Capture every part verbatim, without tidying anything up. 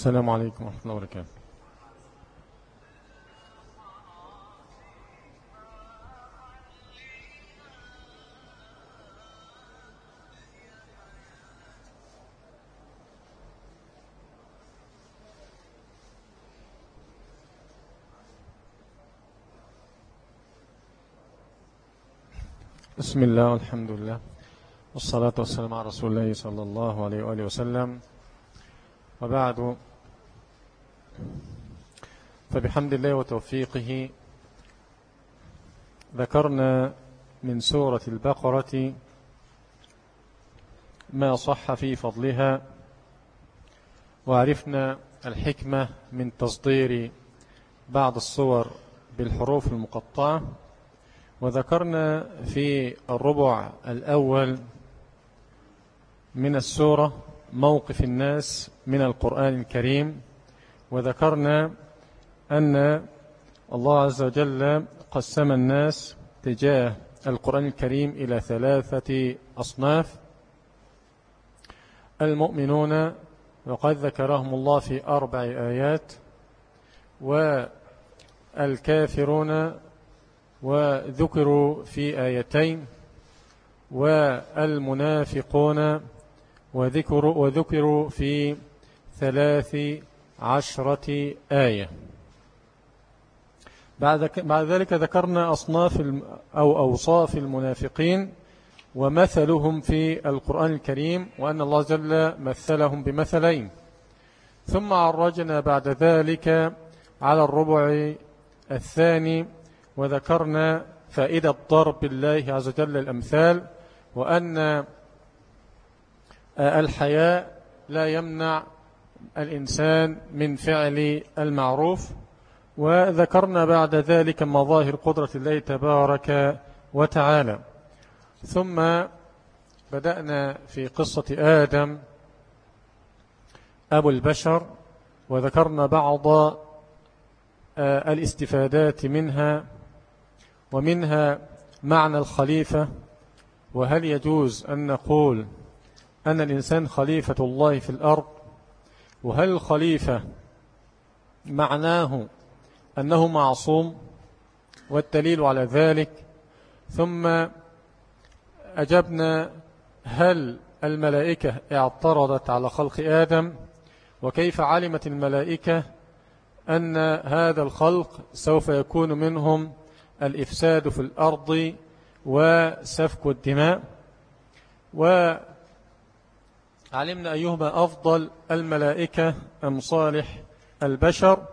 السلام عليكم ورحمة الله وبركاته. بسم الله والحمد لله والصلاة والسلام على رسول الله صلى الله عليه وآله وسلم، وبعد، فبحمد الله وتوفيقه ذكرنا من سورة البقرة ما صح في فضلها، وعرفنا الحكمة من تصدير بعض الصور بالحروف المقطعة، وذكرنا في الربع الأول من السورة موقف الناس من القرآن الكريم، وذكرنا أن الله عز وجل قسم الناس تجاه القرآن الكريم إلى ثلاثة أصناف: المؤمنون، وقد ذكرهم الله في أربع آيات، والكافرون وذكروا في آيتين، والمنافقون وذكروا, وذكروا في ثلاث عشرة آية. بعد بعد ذلك ذكرنا أصناف أو أوصاف المنافقين ومثلهم في القرآن الكريم، وأن الله جل مثلهم بمثلين. ثم عرجنا بعد ذلك على الربع الثاني، وذكرنا فائدة ضرب الله عز وجل الأمثال، وأن الحياء لا يمنع الإنسان من فعل المعروف، وذكرنا بعد ذلك مظاهر قدرة الله تبارك وتعالى. ثم بدأنا في قصة آدم أبو البشر، وذكرنا بعض الاستفادات منها، ومنها معنى الخليفة، وهل يجوز أن نقول أن الإنسان خليفة الله في الأرض، وهل الخليفة معناه أنه معصوم، والدليل على ذلك. ثم أجبنا هل الملائكة اعترضت على خلق آدم، وكيف علمت الملائكة أن هذا الخلق سوف يكون منهم الإفساد في الأرض وسفك الدماء، وعلمنا أيهما أفضل، الملائكة أم صالح البشر.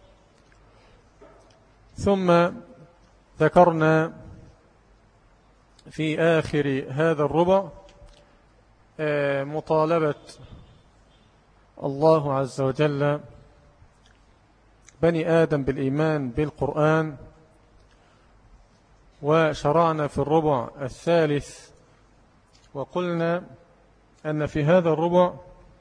ثم ذكرنا في آخر هذا الربع مطالبة الله عز وجل بني آدم بالإيمان بالقرآن، وشرعنا في الربع الثالث وقلنا أن في هذا الربع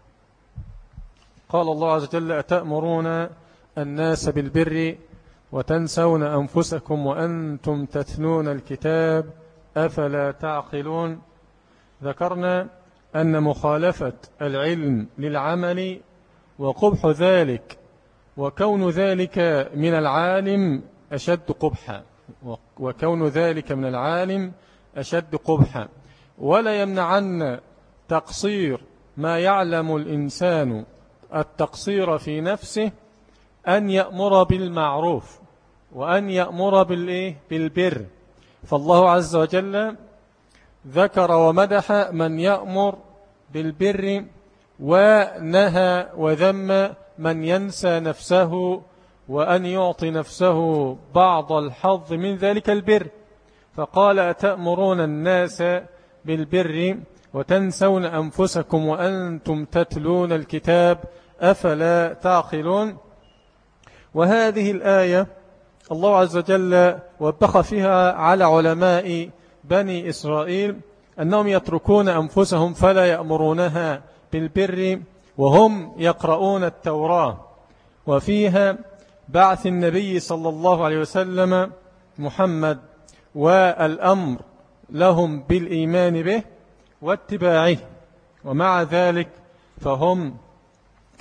قال الله عز وجل: أتأمرون الناس بالبر وتنسون أنفسكم وأنتم تتلون الكتاب أفلا تعقلون. ذكرنا أن مخالفة العلم للعمل وقبح ذلك وكون ذلك من العالم أشد قبحا، وكون ذلك من العالم أشد قبحا، ولا يمنعن تقصير ما يعلم الإنسان التقصير في نفسه أن يأمر بالمعروف وأن يأمر بالإيه؟ بالبر. فالله عز وجل ذكر ومدح من يأمر بالبر، ونهى وذم من ينسى نفسه وأن يعطي نفسه بعض الحظ من ذلك البر. فقال: أتأمرون الناس بالبر وتنسون أنفسكم وأنتم تتلون الكتاب أفلا تعقلون. وهذه الآية الله عز وجل وبخ فيها على علماء بني إسرائيل أنهم يتركون أنفسهم فلا يأمرونها بالبر وهم يقرؤون التوراة، وفيها بعث النبي صلى الله عليه وسلم محمد والأمر لهم بالإيمان به واتباعه، ومع ذلك فهم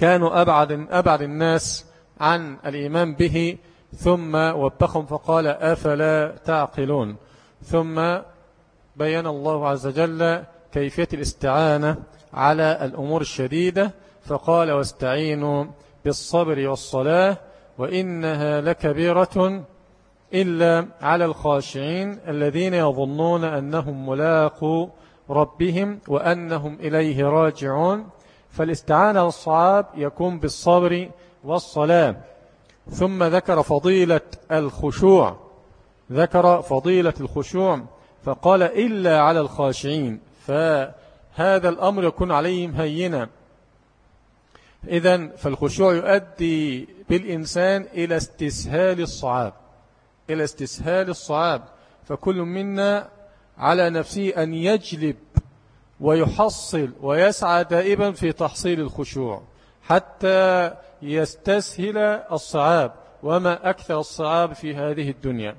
كانوا أبعد, أبعد الناس عن الإيمان به، ثم وبخهم فقال أفلا تعقلون. ثم بيّن الله عز وجل كيفية الاستعانة على الأمور الشديدة، فقال واستعينوا بالصبر والصلاة وإنها لكبيرة إلا على الخاشعين الذين يظنون أنهم ملاقو ربهم وأنهم إليه راجعون. فالاستعانة والصعاب يكون بالصبر والصلاة. ثم ذكر فضيلة الخشوع، ذكر فضيلة الخشوع فقال إلا على الخاشعين، فهذا الأمر يكون عليهم هينا. إذن فالخشوع يؤدي بالإنسان إلى استسهال الصعاب، إلى استسهال الصعاب. فكل منا على نفسه أن يجلب ويحصل ويسعى دائما في تحصيل الخشوع حتى يستسهل الصعاب، وما أكثر الصعاب في هذه الدنيا.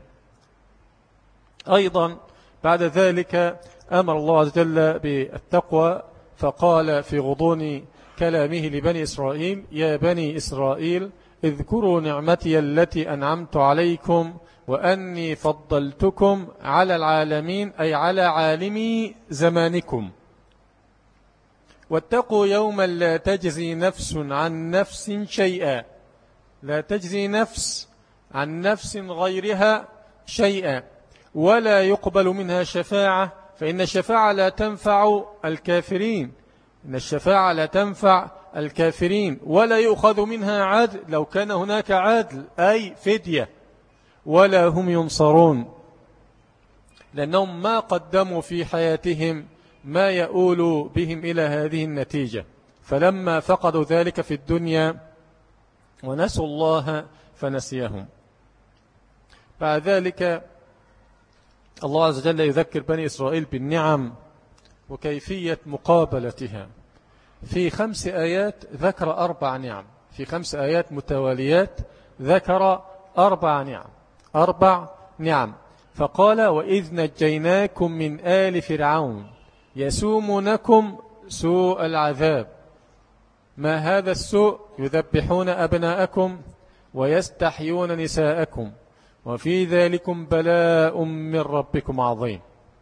أيضا بعد ذلك أمر الله عز وجل بالتقوى، فقال في غضون كلامه لبني إسرائيل يا بني إسرائيل اذكروا نعمتي التي أنعمت عليكم وأني فضلتكم على العالمين، أي على عالمي زمانكم. واتقوا يوما لا تجزي نفس عن نفس شيئا، لا تجزي نفس عن نفس غيرها شيئا، ولا يقبل منها شفاعة، فإن الشفاعة لا تنفع الكافرين، إن الشفاعة لا تنفع الكافرين، ولا يؤخذ منها عدل لو كان هناك عدل أي فدية، ولا هم ينصرون، لأنهم ما قدموا في حياتهم ما يؤول بهم إلى هذه النتيجة. فلما فقدوا ذلك في الدنيا ونسوا الله فنسيهم. بعد ذلك الله عز وجل يذكر بني إسرائيل بالنعم وكيفية مقابلتها. في خمس آيات ذكر أربع نعم، في خمس آيات متواليات ذكر أربع نعم، أربع نعم. فقال وإذ نجيناكم من آل فرعون يسومونكم سوء العذاب. ما هذا السوء؟ يذبحون أبناءكم ويستحيون نساءكم وفي ذلكم بلاء من ربكم عظيم.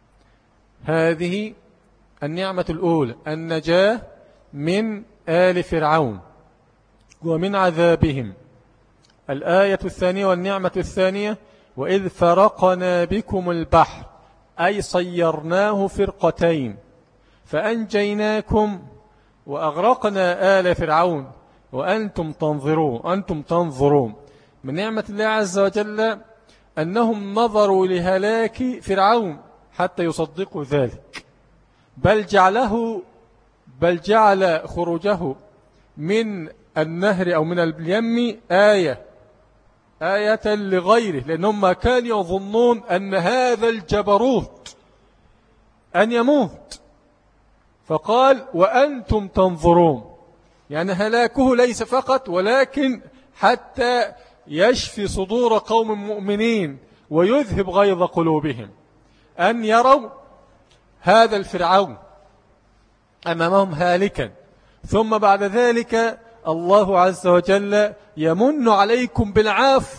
هذه النعمة الأولى، النجاة من آل فرعون ومن عذابهم. الآية الثانية والنعمة الثانية وإذ فرقنا بكم البحر، أي صيرناه فرقتين فأنجيناكم وأغرقنا آل فرعون وأنتم تنظرون أنتم تنظرون. من نعمة الله عز وجل أنهم نظروا لهلاك فرعون حتى يصدقوا ذلك، بل جعله بل جعل خروجه من النهر أو من اليم آية آية لغيره، لأنهم ما كانوا يظنون أن هذا الجبروت أن يموت، فقال وأنتم تنظرون، يعني هلاكه ليس فقط ولكن حتى يشفي صدور قوم مؤمنين ويذهب غيظ قلوبهم أن يروا هذا الفرعون أمامهم هالكا. ثم بعد ذلك الله عز وجل يمن عليكم بالعفو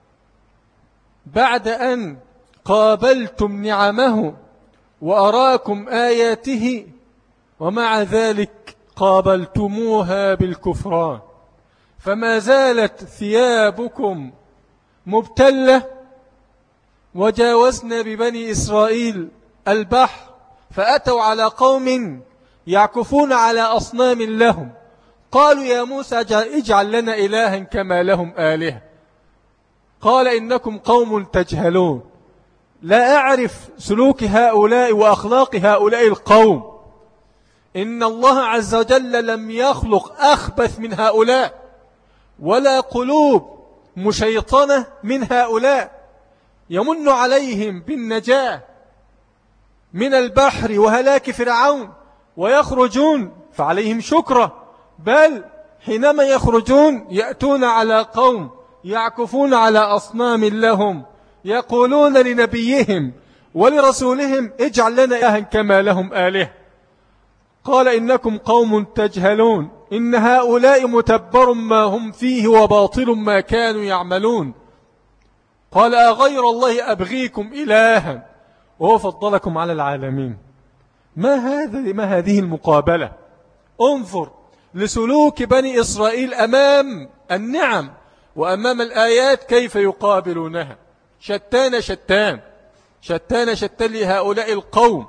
بعد أن قابلتم نعمه وأراكم آياته، ومع ذلك قابلتموها بالكفران، فما زالت ثيابكم مبتلة. وجاوزنا ببني إسرائيل البحر فأتوا على قوم يعكفون على أصنام لهم، قالوا يا موسى اجعل لنا إلها كما لهم آلهة، قال إنكم قوم تجهلون. لا أعرف سلوك هؤلاء وأخلاق هؤلاء القوم، إن الله عز وجل لم يخلق أخبث من هؤلاء ولا قلوب مشيطنة من هؤلاء. يمن عليهم بالنجاة من البحر وهلاك فرعون ويخرجون فعليهم شكرا، بل حينما يخرجون يأتون على قوم يعكفون على أصنام لهم يقولون لنبيهم ولرسولهم اجعل لنا إلها كما لهم آلهة، قال إنكم قوم تجهلون. إن هؤلاء متبر ما هم فيه وباطل ما كانوا يعملون. قال أغير الله أبغيكم إلها وهو فضلكم على العالمين. ما هذا ما هذه المقابلة؟ انظر لسلوك بني إسرائيل أمام النعم وأمام الآيات كيف يقابلونها. شتان شتان شتان شتان لهؤلاء القوم.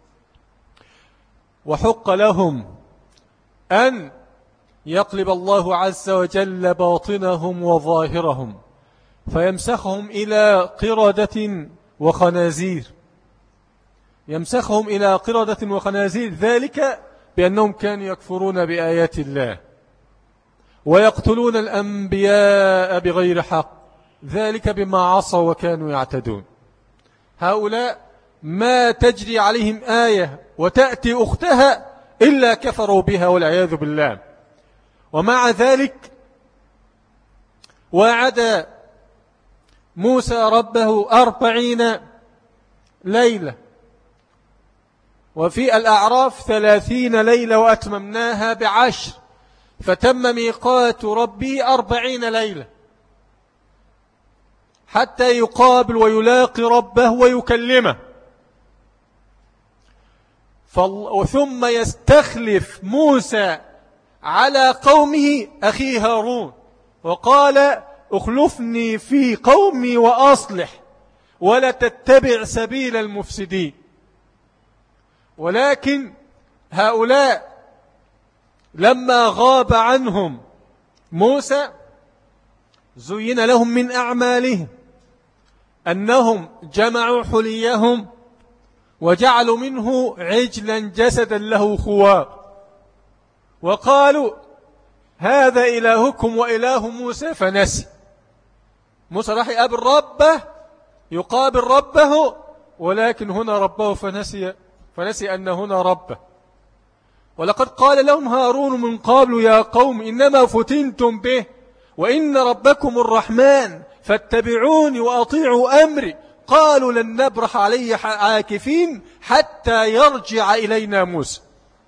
وحق لهم أن يقلب الله عز وجل باطنهم وظاهرهم فيمسخهم إلى قردة وخنازير، يمسخهم إلى قردة وخنازير، ذلك بأنهم كانوا يكفرون بآيات الله ويقتلون الأنبياء بغير حق، ذلك بما عصوا وكانوا يعتدون. هؤلاء ما تجري عليهم آية وتأتي أختها إلا كفروا بها والعياذ بالله. ومع ذلك وعد موسى ربه أربعين ليلة، وفي الأعراف ثلاثين ليلة وأتممناها بعشر، فتم ميقات ربي أربعين ليلة حتى يقابل ويلاقي ربه ويكلمه. ثم يستخلف موسى على قومه أخي هارون وقال اخلفني في قومي وأصلح ولا تتبع سبيل المفسدين. ولكن هؤلاء لما غاب عنهم موسى زين لهم من أعمالهم أنهم جمعوا حليهم وجعلوا منه عجلا جسدا له خوار وقالوا هذا إلهكم وإله موسى فنسي. موسى راح يقابل ربه يقابل ربه ولكن هنا ربه فنسي فنسي أن هنا ربه. ولقد قال لهم هارون من قبل يا قوم إنما فتنتم به وإن ربكم الرحمن فاتبعوني وأطيعوا أمري. قالوا لن نبرح عليه عاكفين حتى يرجع إلينا موسى.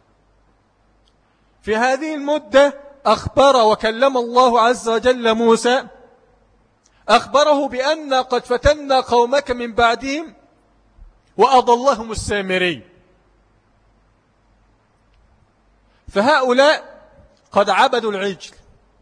في هذه المدة أخبر وكلم الله عز وجل موسى، أخبره بأن قد فتنا قومك من بعدهم وأضلهم السامري. فهؤلاء قد عبدوا العجل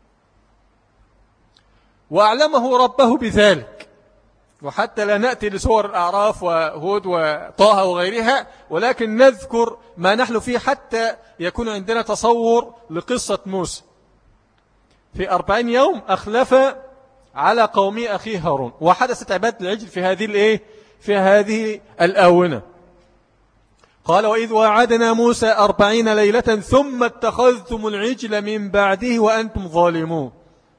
وأعلمه ربه بذلك. وحتى لا نأتي لسور الأعراف وهود وطه وغيرها، ولكن نذكر ما نحن فيه حتى يكون عندنا تصور لقصة موسى. في أربعين يوم أخلف على قومي أخي هارون وحدثت عبادة العجل في هذه الإيه؟ في هذه الآونة. قال وإذ وعدنا موسى أربعين ليلة ثم اتخذتم العجل من بعده وأنتم ظالمون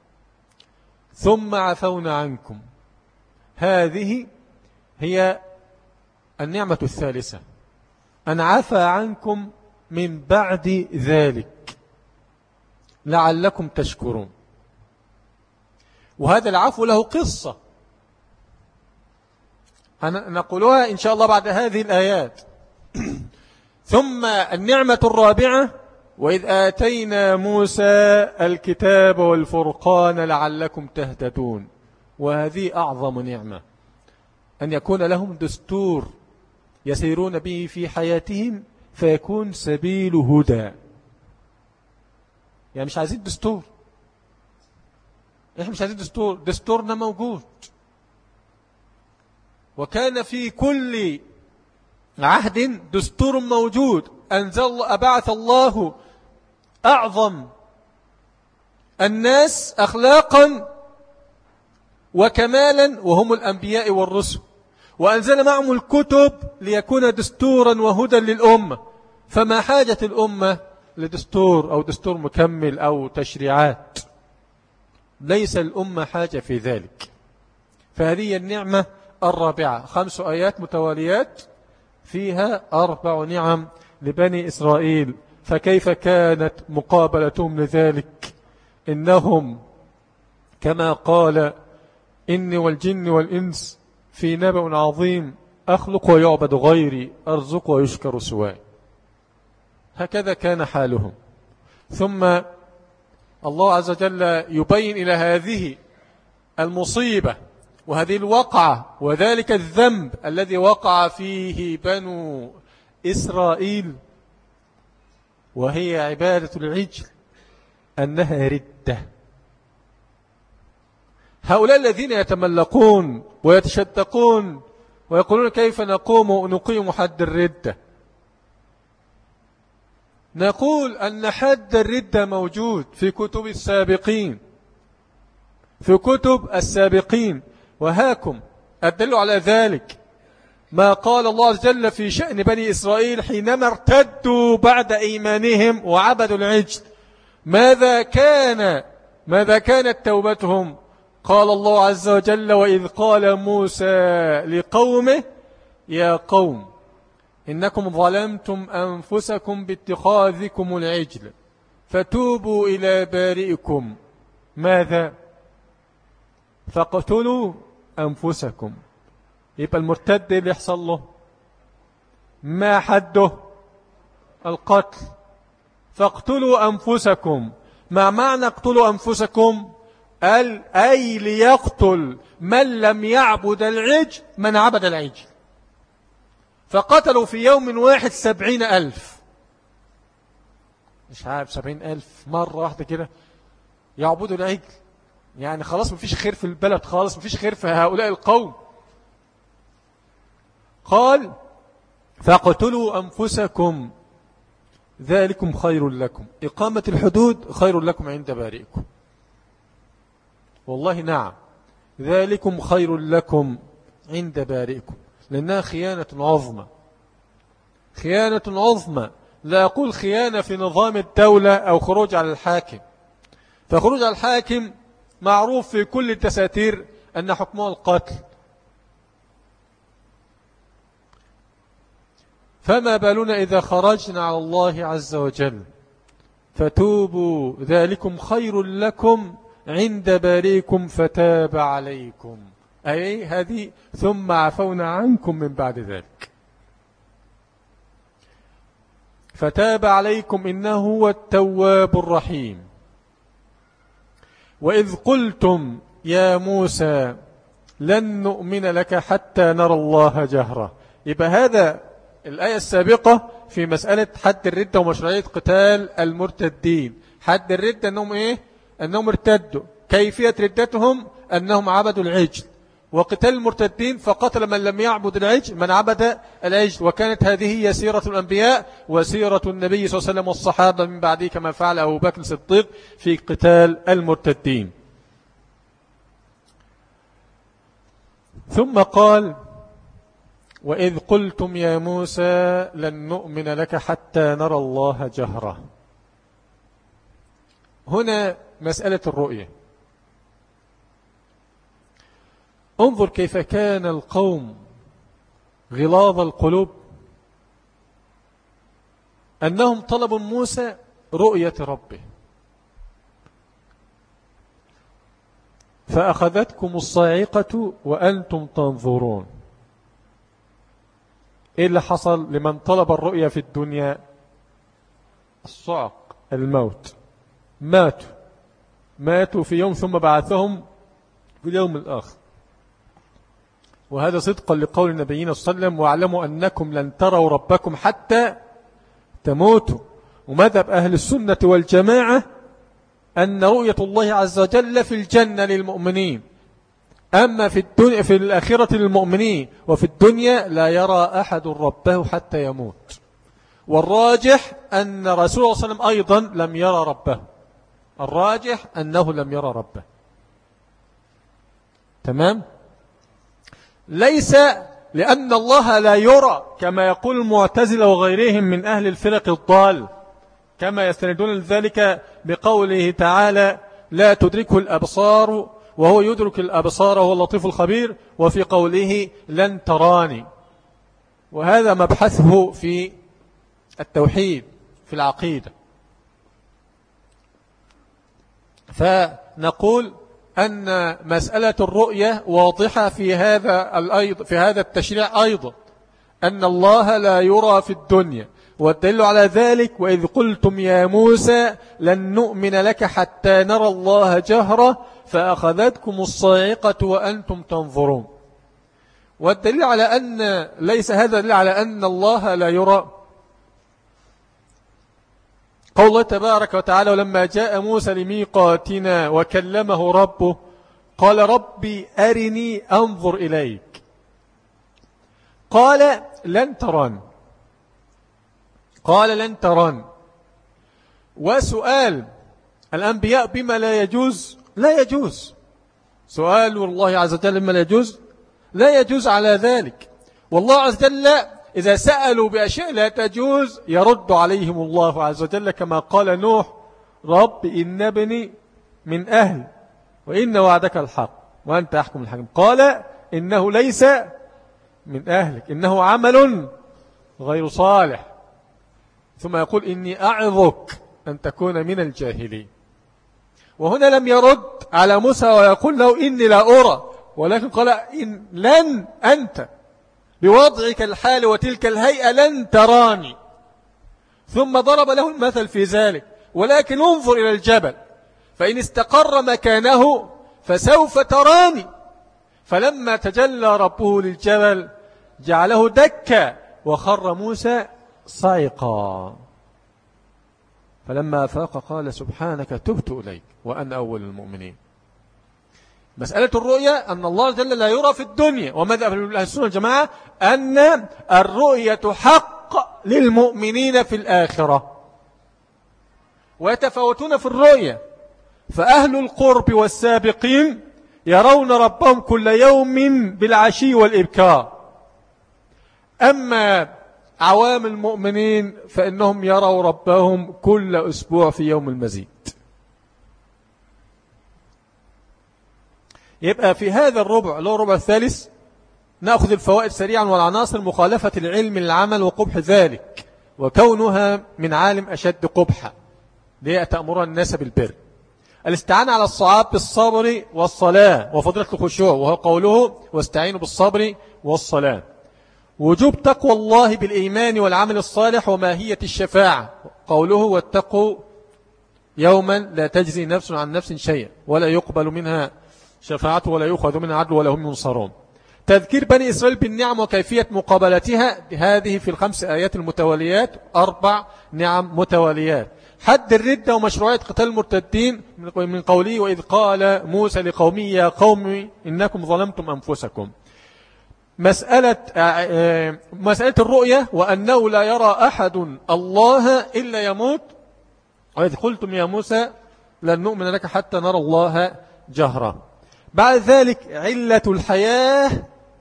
ثم عفونا عنكم. هذه هي النعمة الثالثة، أن عفى عنكم من بعد ذلك لعلكم تشكرون. وهذا العفو له قصة نقولها إن شاء الله بعد هذه الآيات. ثم النعمة الرابعة وإذ آتينا موسى الكتاب والفرقان لعلكم تهتدون. وهذه أعظم نعمة، أن يكون لهم دستور يسيرون به في حياتهم فيكون سبيل هدى. يعني مش عايزين دستور، إحنا مش عايزين دستور، دستورنا موجود. وكان في كل عهد دستور موجود. أنزل أبعث الله أعظم الناس أخلاقا وكمالا وهم الأنبياء والرسل، وأنزل معهم الكتب ليكون دستورا وهدى للأمة. فما حاجة الأمة لدستور أو دستور مكمل أو تشريعات؟ ليس الأمة حاجة في ذلك. فهذه النعمة الرابعة، خمس آيات متواليات فيها أربع نعم لبني إسرائيل. فكيف كانت مقابلتهم لذلك؟ إنهم كما قال إني والجن والإنس في نبأ عظيم أخلق ويعبد غيري أرزق ويشكر سواي. هكذا كان حالهم. ثم الله عز وجل يبين إلى هذه المصيبة وهذه الوقعة وذلك الذنب الذي وقع فيه بنو إسرائيل وهي عبادة العجل أنها ردة. هؤلاء الذين يتملقون ويتشتقون ويقولون كيف نقوم نقيم حد الردة، نقول أن حد الردة موجود في كتب السابقين، في كتب السابقين، وهاكم الدليل على ذلك ما قال الله عز وجل في شأن بني إسرائيل حينما ارتدوا بعد إيمانهم وعبدوا العجل. ماذا كان ماذا كانت توبتهم؟ قال الله عز وجل: وإذ قال موسى لقومه يا قوم إنكم ظلمتم أنفسكم باتخاذكم العجل فتوبوا إلى بارئكم ماذا؟ فاقتلوا أنفسكم. يبقى المرتد اللي يحصل له ما حده؟ القتل. فاقتلوا أنفسكم. ما معنى اقتلوا أنفسكم؟ قال أي ليقتل من لم يعبد العجل من عبد العجل. فقتلوا في يوم واحد سبعين ألف، مش عارف سبعين ألف مرة واحدة كده يعبدوا العجل. يعني خلاص مفيش خير في البلد، خالص مفيش خير في هؤلاء القوم. قال فاقتلوا أنفسكم ذلكم خير لكم. إقامة الحدود خير لكم عند بارئكم. والله نعم، ذلكم خير لكم عند بارئكم، لأنها خيانة عظمى، خيانة عظمى. لا أقول خيانة في نظام الدولة أو خروج على الحاكم، فخروج على الحاكم معروف في كل الدساتير أن حكمه القتل، فما بالنا إذا خرجنا على الله عز وجل فتوبوا ذلكم خير لكم عند بارئكم فتاب عليكم، أي هذه ثم عفونا عنكم من بعد ذلك. فتاب عليكم إنه هو التواب الرحيم. وإذ قلتم يا موسى لن نؤمن لك حتى نرى الله جهرة. يبقى هذا الآية السابقة في مسألة حد الردة ومشروعية قتال المرتدين. حد الردة أنهم إيه؟ أنهم ارتدوا. كيفية ردتهم؟ أنهم عبدوا العجل. وقتال المرتدين فقتل من لم يعبد العجل من عبد العجل. وكانت هذه هي سيرة الأنبياء وسيرة النبي صلى الله عليه وسلم والصحابة من بعده كما فعل أبو بكر الصديق في قتال المرتدين. ثم قال وإذ قلتم يا موسى لن نؤمن لك حتى نرى الله جهرة. هنا مسألة الرؤية. انظر كيف كان القوم غلاظ القلوب، أنهم طلبوا موسى رؤية ربه، فأخذتكم الصاعقة وأنتم تنظرون. إيه اللي حصل لمن طلب الرؤية في الدنيا؟ الصعق، الموت. ماتوا ماتوا في يوم ثم بعثهم في اليوم الآخر. وهذا صدقا لقول نبينا صلى الله عليه وسلم واعلموا أنكم لن تروا ربكم حتى تموتوا. ومذهب أهل السنة والجماعة أن رؤية الله عز وجل في الجنة للمؤمنين، أما في الدنيا في الآخرة للمؤمنين، وفي الدنيا لا يرى أحد ربه حتى يموت. والراجح أن رسول الله صلى الله عليه وسلم أيضا لم يرى ربه، الراجح أنه لم يرى ربه. تمام؟ ليس لأن الله لا يرى كما يقول المعتزلة وغيرهم من أهل الفرق الضال، كما يستندون لذلك بقوله تعالى لا تدركه الأبصار وهو يدرك الأبصار وهو اللطيف الخبير، وفي قوله لن تراني. وهذا مبحثه في التوحيد في العقيدة. فنقول أن مسألة الرؤية واضحة في هذا الأيض في هذا التشريع أيضا، أن الله لا يرى في الدنيا، والدليل على ذلك وإذ قلتم يا موسى لن نؤمن لك حتى نرى الله جهرة فأخذتكم الصاعقة وأنتم تنظرون. والدليل على أن ليس هذا دليل على أن الله لا يرى قول الله تبارك وتعالى ولما جاء موسى لميقاتنا وكلمه ربه قال ربي أرني أنظر إليك قال لن تراني قال لن تراني. وسؤال الأنبياء بما لا يجوز لا يجوز، سؤال الله عز وجل بما لا يجوز لا يجوز على ذلك. والله عز وجل إذا سألوا بأشياء لا تجوز يرد عليهم الله عز وجل كما قال نوح رب إن ابني من أهل وإن وعدك الحق وأنت أحكم الحكم قال إنه ليس من أهلك إنه عمل غير صالح ثم يقول إني أعظك أن تكون من الجاهلين. وهنا لم يرد على موسى ويقول له إني لا أرى ولكن قال إن لن أنت بوضعك الحال وتلك الهيئة لن تراني ثم ضرب له المثل في ذلك ولكن انظر إلى الجبل فإن استقر مكانه فسوف تراني. فلما تجلى ربه للجبل جعله دكا وخر موسى صعقا فلما أفاق قال سبحانك تبت إليك وأنا أول المؤمنين. مسألة الرؤية أن الله جل لا يرى في الدنيا وماذا في السنة الجماعة أن الرؤية حق للمؤمنين في الآخرة ويتفاوتون في الرؤية. فأهل القرب والسابقين يرون ربهم كل يوم بالعشي والإبكار أما عوام المؤمنين فإنهم يروا ربهم كل أسبوع في يوم المزيد. يبقى في هذا الربع اللي هو الربع الثالث نأخذ الفوائد سريعا والعناصر مخالفة العلم للعمل وقبح ذلك وكونها من عالم أشد قبحا ليه تأمر الناس بالبر. الاستعانة على الصعاب بالصبر والصلاة وفضيلة الخشوع وهو قوله واستعينوا بالصبر والصلاة. وجوب تقوى الله بالإيمان والعمل الصالح وماهية الشفاعة قوله واتقوا يوما لا تجزي نفس عن نفس شيئا ولا يقبل منها شفاعة ولا يؤخذ منها عدل ولا هم ينصرون. تذكير بني إسرائيل بالنعم وكيفية مقابلتها هذه في الخمس آيات المتواليات أربع نعم متواليات. حد الردة ومشروعية قتال المرتدين من قوله وإذ قال موسى لقومه يا قوم إنكم ظلمتم أنفسكم. مسألة مسألة الرؤية وأنه لا يرى أحد الله إلا يموت وإذ قلتم يا موسى لن نؤمن لك حتى نرى الله جهرا. بعد ذلك علة الحياة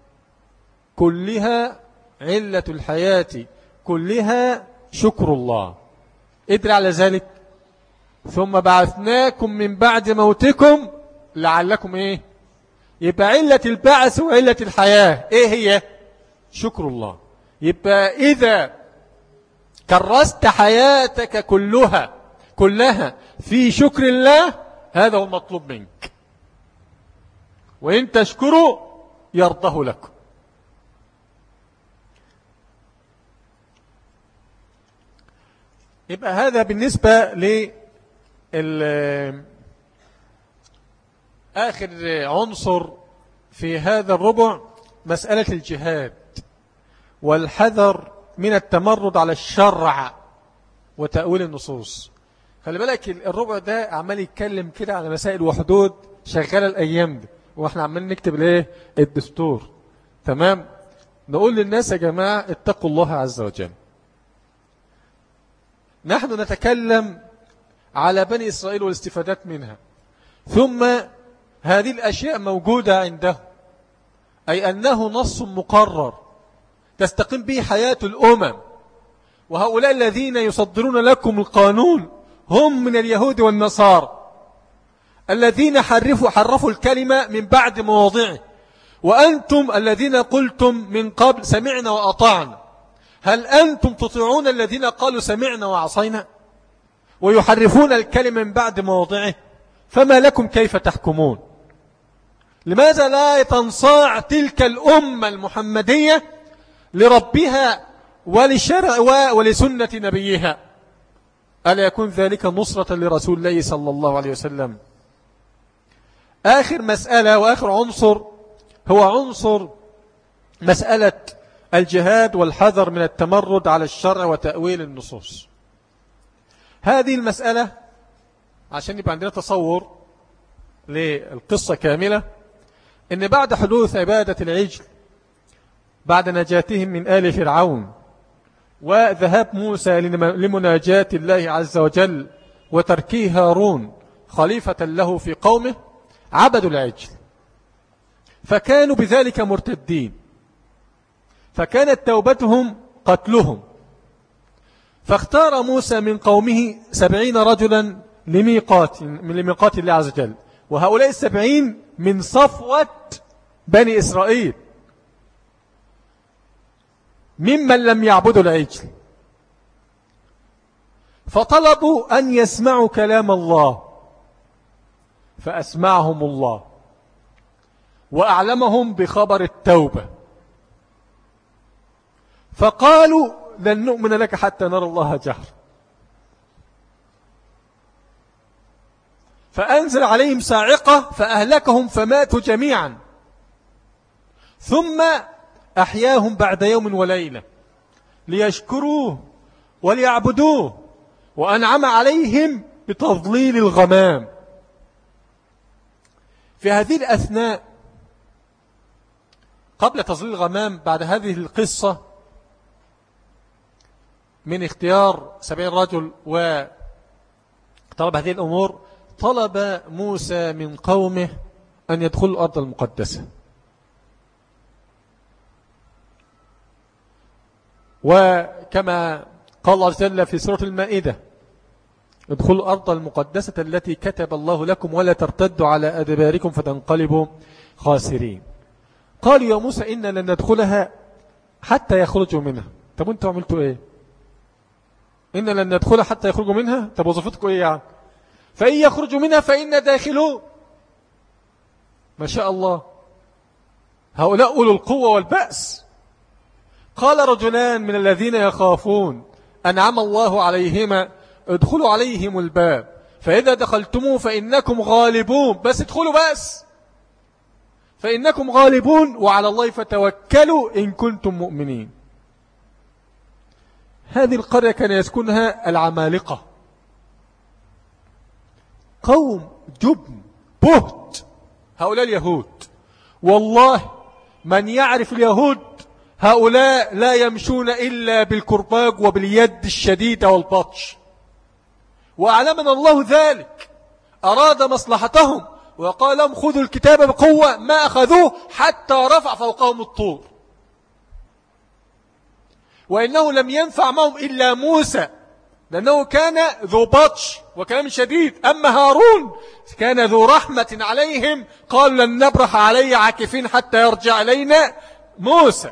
كلها علة الحياة كلها شكر الله ادري على ذلك ثم بعثناكم من بعد موتكم لعلكم ايه. يبقى علة البعث وعلة الحياة ايه هي شكر الله. يبقى إذا كرست حياتك كلها كلها في شكر الله هذا هو المطلوب منك وإن تشكروا يرضه لكم. يبقى هذا بالنسبة لآخر عنصر في هذا الربع مسألة الجهاد والحذر من التمرد على الشرع وتأويل النصوص. خلي بالك الربع ده عمال يتكلم كده على مسائل وحدود شغالة الأيام دي واحنا عمال نكتب ليه الدستور تمام. نقول للناس يا جماعة اتقوا الله عز وجل. نحن نتكلم على بني إسرائيل والاستفادات منها ثم هذه الأشياء موجودة عنده أي أنه نص مقرر تستقيم به حياة الأمم. وهؤلاء الذين يصدرون لكم القانون هم من اليهود والنصارى الذين حرفوا حرفوا الكلمة من بعد مواضعه وأنتم الذين قلتم من قبل سمعنا وأطعنا. هل أنتم تطيعون الذين قالوا سمعنا وعصينا ويحرفون الكلمة من بعد مواضعه؟ فما لكم كيف تحكمون؟ لماذا لا تنصاع تلك الأمة المحمدية لربها ولشرع ولسنة نبيها، ألا يكون ذلك نصرة لرسول الله صلى الله عليه وسلم؟ آخر مسألة وآخر عنصر هو عنصر مسألة الجهاد والحذر من التمرد على الشرع وتأويل النصوص. هذه المسألة عشان يبقى عندنا تصور للقصة كاملة، إن بعد حدوث عبادة العجل بعد نجاتهم من آل فرعون وذهاب موسى لمناجاة الله عز وجل وتركيه هارون خليفة له في قومه، عبدوا العجل فكانوا بذلك مرتدين، فكانت توبتهم قتلهم. فاختار موسى من قومه سبعين رجلا لميقات من لميقات الله عز وجل، وهؤلاء السبعين من صفوة بني إسرائيل ممن لم يعبدوا العجل، فطلبوا أن يسمعوا كلام الله فأسمعهم الله وأعلمهم بخبر التوبة، فقالوا لن نؤمن لك حتى نرى الله جهر، فأنزل عليهم صاعقة فأهلكهم فماتوا جميعا، ثم أحياهم بعد يوم وليلة ليشكروه وليعبدوه، وأنعم عليهم بتضليل الغمام. في هذه الأثناء قبل تضليل الغمام، بعد هذه القصة من اختيار سبعين رجل وطلب هذه الأمور، طلب موسى من قومه أن يدخلوا الأرض المقدسة، وكما قال الله جل في سورة المائدة: ادخلوا الأرض المقدسة التي كتب الله لكم ولا ترتدوا على أدباركم فتنقلبوا خاسرين. قالوا يا موسى إنا لن ندخلها حتى يخرجوا منها. طب انتوا عملتوا ايه؟ إنا لن ندخلها حتى يخرجوا منها. طب وظيفتكم ايه يعني؟ فإن يخرجوا منها فإنا داخلون. ما شاء الله، هؤلاء أولو القوة والبأس. قال رجلان من الذين يخافون أنعم الله عليهما ادخلوا عليهم الباب فإذا دخلتموه فإنكم غالبون. بس ادخلوا بس، فإنكم غالبون وعلى الله فتوكلوا إن كنتم مؤمنين. هذه القرية كان يسكنها العمالقة، قوم جبن بهت. هؤلاء اليهود، والله من يعرف اليهود هؤلاء لا يمشون إلا بالكرباج وباليد الشديدة والبطش، وأعلمنا الله ذلك. أراد مصلحتهم وقال لهم خذوا الكتاب بقوة، ما أخذوه حتى رفع فوقهم الطور. وإنه لم ينفع معهم إلا موسى لأنه كان ذو بطش وكلام شديد، أما هارون كان ذو رحمة عليهم، قالوا لن نبرح عليه عاكفين حتى يرجع إلينا موسى.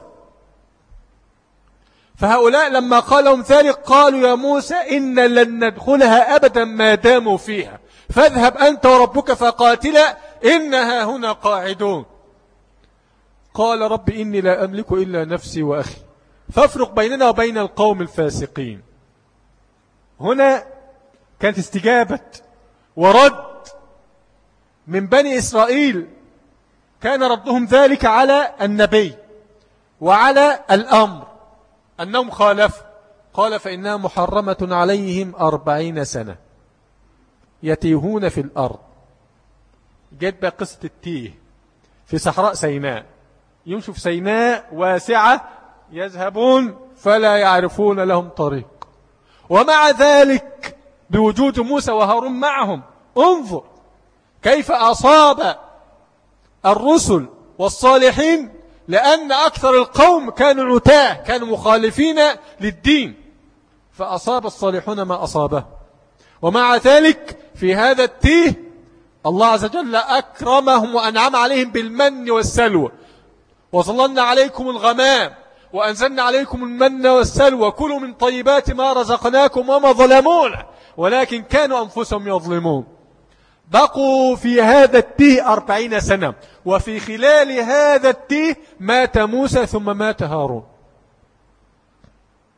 فهؤلاء لما قال لهم ذلك قالوا يا موسى إن لن ندخلها أبدا ما داموا فيها، فاذهب أنت وربك فقاتلا إنها هنا قاعدون. قال رب إني لا أملك إلا نفسي وأخي فافرق بيننا وبين القوم الفاسقين. هنا كانت استجابة ورد من بني إسرائيل، كان ردهم ذلك على النبي وعلى الأمر أنهم خالفوا. قال فإنها محرمة عليهم أربعين سنة يتيهون في الأرض. جت بقى قصة التيه في صحراء سيناء، يمشوا في سيناء واسعة يذهبون فلا يعرفون لهم طريق، ومع ذلك بوجود موسى وهارون معهم انظر كيف أصاب الرسل والصالحين، لأن أكثر القوم كانوا عتاه، كانوا مخالفين للدين، فأصاب الصالحون ما أصابه. ومع ذلك في هذا التيه الله عز وجل أكرمهم وأنعم عليهم بالمن والسلوى، وظللنا عليكم الغمام وأنزلنا عليكم المن والسلوى كلوا من طيبات ما رزقناكم وما ظلمونا ولكن كانوا أنفسهم يظلمون. بقوا في هذا التيه أربعين سنة، وفي خلال هذا التيه مات موسى ثم مات هارون.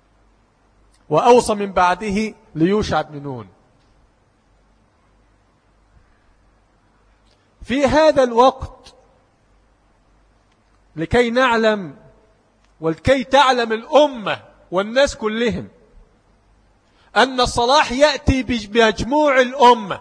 وأوصى من بعده ليوشع بن نون. في هذا الوقت لكي نعلم ولكي تعلم الأمة والناس كلهم أن الصلاح يأتي بمجموع الأمة.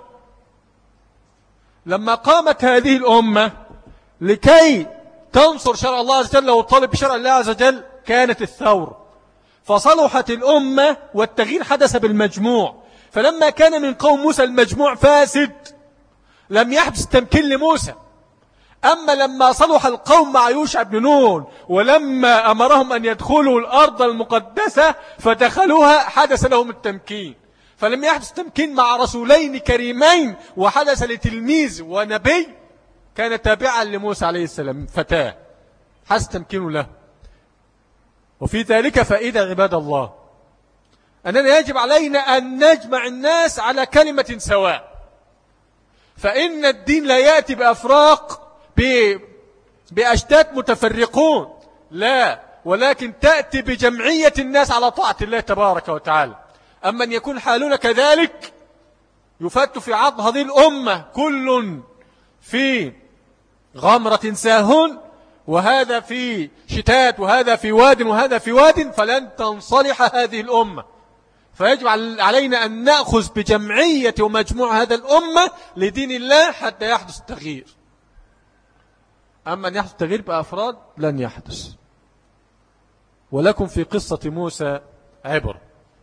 لما قامت هذه الأمة لكي تنصر شرع الله عز وجل وتطالب بشرع الله عز وجل كانت الثورة، فصلحت الأمة والتغيير حدث بالمجموع. فلما كان من قوم موسى المجموع فاسد لم يحدث تمكين لموسى. أما لما صلح القوم مع يوشع بن نون ولما أمرهم أن يدخلوا الأرض المقدسة فدخلوها حدث لهم التمكين. فلم يحدث تمكين مع رسولين كريمين وحدث لتلميذ ونبي كان تابعا لموسى عليه السلام فتاه حدث تمكين له. وفي ذلك فائدة عباد الله أننا يجب علينا أن نجمع الناس على كلمة سواء. فإن الدين لا يأتي بأفراق بأشتات متفرقون، لا، ولكن تأتي بجمعية الناس على طاعة الله تبارك وتعالى. أما أن يكون حالنا كذلك يفت في عظم هذه الأمة كل في غمرة ساهون، وهذا في شتات وهذا في واد وهذا في واد، فلن تنصلح هذه الأمة. فيجب علينا أن نأخذ بجمعية ومجموع هذا الأمة لدين الله حتى يحدث التغيير. أما أن يحدث التغيير بأفراد لن يحدث. ولكم في قصة موسى عبر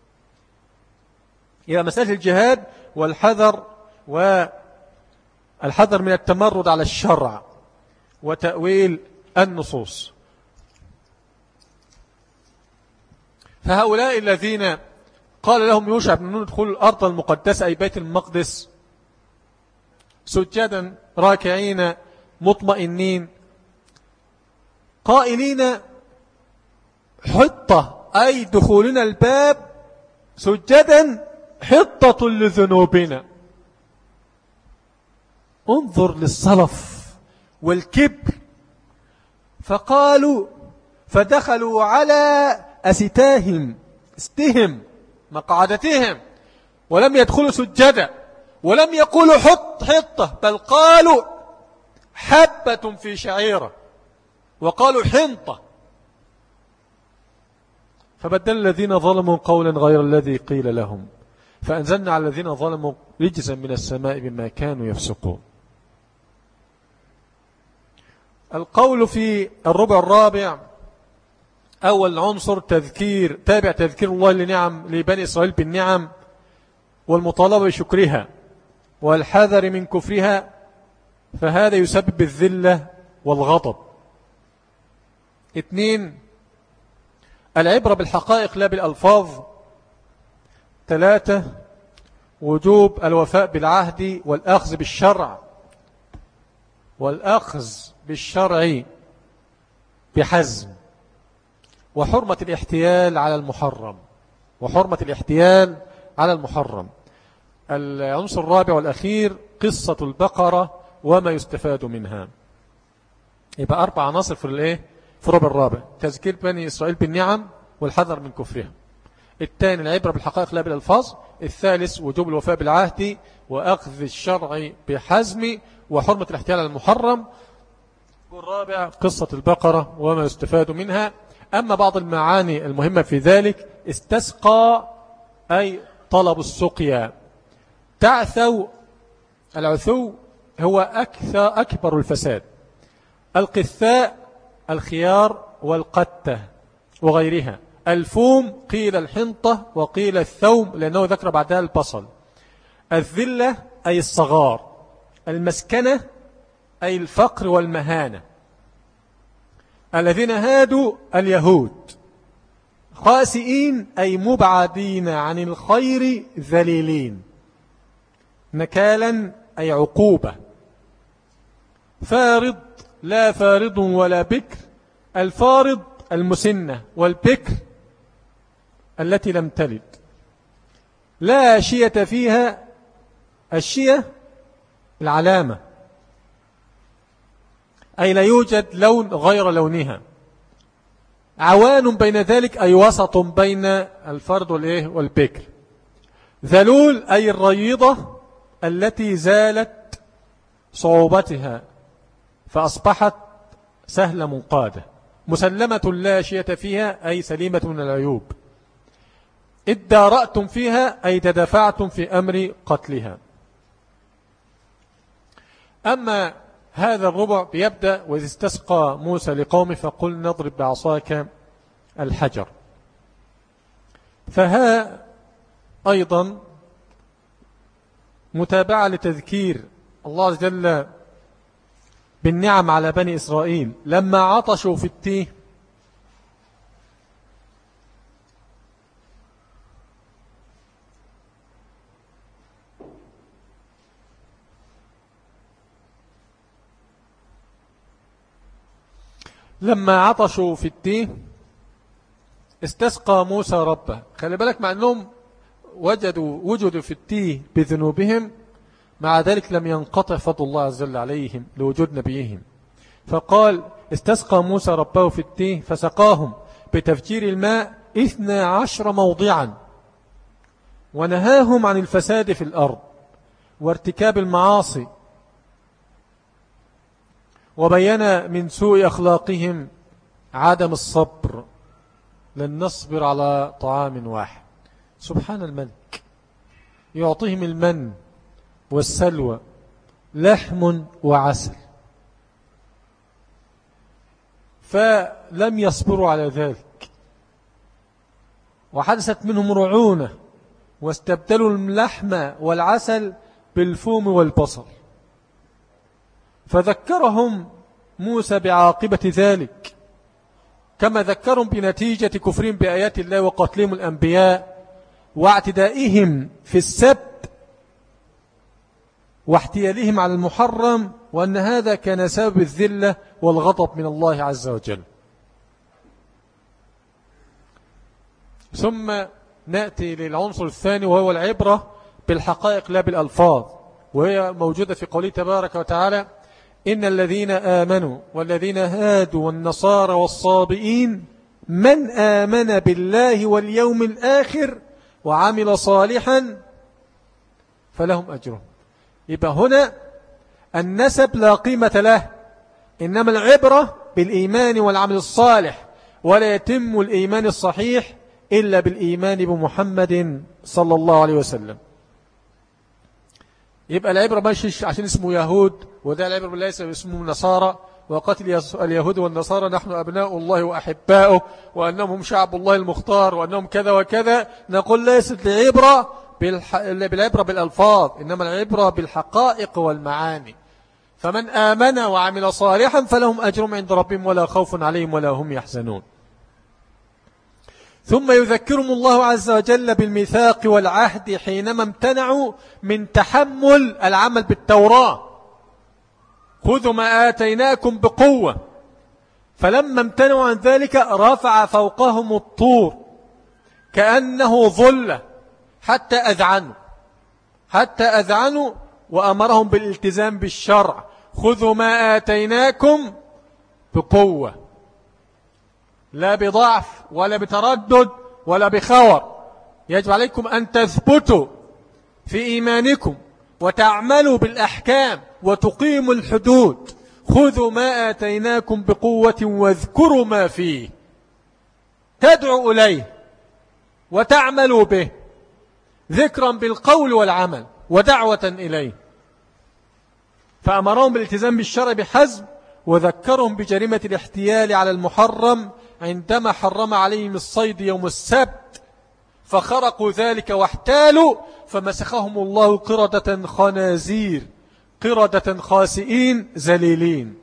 إلى مسألة الجهاد والحذر والحذر من التمرد على الشرع وتأويل النصوص. فهؤلاء الذين قال لهم يوشع بن نون ادخلوا الأرض المقدسة أي بيت المقدس سجدا راكعين مطمئنين قائلين حطة أي دخولنا الباب سجدا حطة لذنوبنا. انظر للصلف والكبر. فقالوا فدخلوا على أستاهم استهم مقعدتهم ولم يدخلوا سجدا ولم يقولوا حط حطة بل قالوا حبة في شعيرة وقالوا حنطة. فبدل الذين ظلموا قولا غير الذي قيل لهم فأنزلنا على الذين ظلموا رجزا من السماء بما كانوا يفسقون. القول في الربع الرابع أول عنصر تذكير تابع تذكير الله لنعم لبني إسرائيل بالنعم والمطالبة بشكرها والحذر من كفرها، فهذا يسبب الذلة والغضب. اثنين العبرة بالحقائق لا بالألفاظ. ثلاثة وجوب الوفاء بالعهد والأخذ بالشرع والأخذ بالشرع بحزم، وحرمة الاحتيال على المحرم وحرمة الاحتيال على المحرم. العنصر الرابع والأخير قصة البقرة وما يستفاد منها. يبقى أربع عناصر في الايه في الربع الرابع: تذكير بني إسرائيل بالنعم والحذر من كفرها. الثاني العبرة بالحقائق لا بالألفاظ. الثالث وجوب الوفاء بالعهد وأخذ الشرع بحزم وحرمة الاحتيال على المحرم. والرابع قصة البقرة وما يستفاد منها. أما بعض المعاني المهمة في ذلك: استسقى أي طلب السقيا. تعثوا العثو هو أكثر أكبر الفساد. القثاء الخيار والقتة وغيرها. الفوم قيل الحنطة وقيل الثوم لأنه ذكر بعدها البصل. الذلة أي الصغار. المسكنة أي الفقر والمهانة. الذين هادوا اليهود. خاسئين أي مبعدين عن الخير ذليلين. نكالا أي عقوبة. فارض لا فارض ولا بكر. الفارض المسنة والبكر التي لم تلد. لا شية فيها. الشية العلامة أي لا يوجد لون غير لونها. عوان بين ذلك أي وسط بين الفرد والإيه والبكر. ذلول أي الريضة التي زالت صعوبتها فأصبحت سهلة منقادة، مسلمة لا شية فيها أي سليمة من العيوب. ادارأتم فيها أي تدافعتم في أمر قتلها. أما هذا الربع بيبدأ وإذ استسقى موسى لقومه فقل نضرب بعصاك الحجر. فها أيضا متابعة لتذكير الله عز وجل بالنعم على بني إسرائيل لما عطشوا في التيه. لما عطشوا في التيه استسقى موسى ربه. خلي بالك مع أنهم وجدوا وجدوا في التيه بذنوبهم، مع ذلك لم ينقطع فضل الله عز وجل عليهم لوجود نبيهم. فقال استسقى موسى ربه في التيه فسقاهم بتفجير الماء اثنى عشر موضعا ونهاهم عن الفساد في الأرض وارتكاب المعاصي، وبين من سوء أخلاقهم عدم الصبر، لن نصبر على طعام واحد. سبحان الملك يعطيهم المن والسلوى لحم وعسل، فلم يصبروا على ذلك وحدثت منهم رعونة واستبدلوا اللحم والعسل بالفوم والبصل. فذكرهم موسى بعاقبة ذلك كما ذكرهم بنتيجة كفرهم بآيات الله وقتلهم الأنبياء واعتدائهم في السبت واحتيالهم على المحرم، وأن هذا كان سبب الذلة والغضب من الله عز وجل. ثم نأتي للعنصر الثاني وهو العبرة بالحقائق لا بالألفاظ، وهي موجودة في قوله تبارك وتعالى إن الذين آمنوا والذين هادوا والنصارى والصابئين من آمن بالله واليوم الآخر وعمل صالحا فلهم أجرهم. يبقى هنا النسب لا قيمة له، إنما العبرة بالإيمان والعمل الصالح، ولا يتم الإيمان الصحيح إلا بالإيمان بمحمد صلى الله عليه وسلم. يبقى العبرة ماشي عشان اسمه يهود، وده العبرة ليس اسمه نصارى، وقتل اليهود والنصارى نحن أبناء الله وأحباؤه وأنهم هم شعب الله المختار وأنهم كذا وكذا. نقول ليست العبرة بالعبرة بالألفاظ، إنما العبرة بالحقائق والمعاني. فمن آمن وعمل صالحا فلهم أجرهم عند ربهم ولا خوف عليهم ولا هم يحزنون. ثم يذكرهم الله عز وجل بالميثاق والعهد حينما امتنعوا من تحمل العمل بالتوراة. خذوا ما آتيناكم بقوة، فلما امتنعوا عن ذلك رفع فوقهم الطور كأنه ظلة حتى أذعنوا حتى أذعنوا وأمرهم بالالتزام بالشرع. خذوا ما آتيناكم بقوة، لا بضعف ولا بتردد ولا بخور. يجب عليكم أن تثبتوا في إيمانكم وتعملوا بالأحكام وتقيموا الحدود. خذوا ما آتيناكم بقوة واذكروا ما فيه، تدعوا إليه وتعملوا به ذكرا بالقول والعمل ودعوة إليه. فأمرهم بالالتزام بالشرع بحزم، وذكرهم بجريمة الاحتيال على المحرم عندما حرم عليهم الصيد يوم السبت، فخرقوا ذلك واحتالوا فمسخهم الله قردة خنازير، قردة خاسئين ذليلين.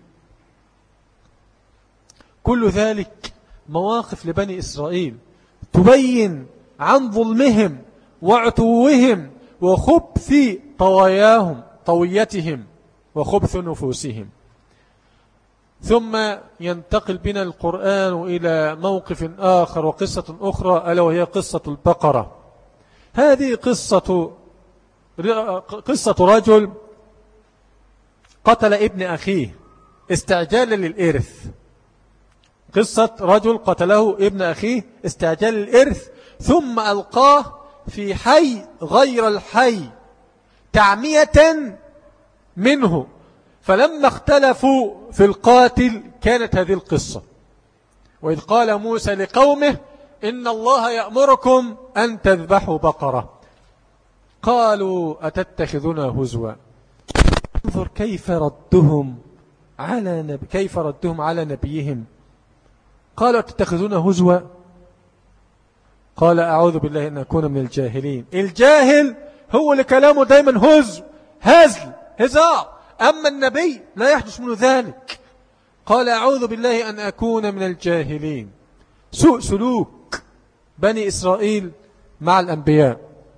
كل ذلك مواقف لبني إسرائيل تبين عن ظلمهم وعتوهم وخبث طواياهم طويتهم وخبث نفوسهم. ثم ينتقل بنا القرآن إلى موقف آخر وقصة أخرى، ألا وهي قصة البقرة. هذه قصة قصة رجل قتل ابن أخيه استعجالا للإرث، قصة رجل قتله ابن أخيه استعجال الإرث ثم ألقاه في حي غير الحي تعمية منه، فلما اختلفوا في القاتل كانت هذه القصة. وإذ قال موسى لقومه إن الله يأمركم أن تذبحوا بقرة، قالوا أتتخذنا هزوا. انظر كيف ردهم على نبي كيف ردهم على نبيهم. قالوا أتتخذنا هزوا، قال أعوذ بالله أن أكون من الجاهلين. الجاهل هو اللي كلامه دايما هزو هزل هزار، أما النبي لا يحدث منه ذلك. قال أعوذ بالله أن أكون من الجاهلين. سوء سلوك بني إسرائيل مع الأنبياء.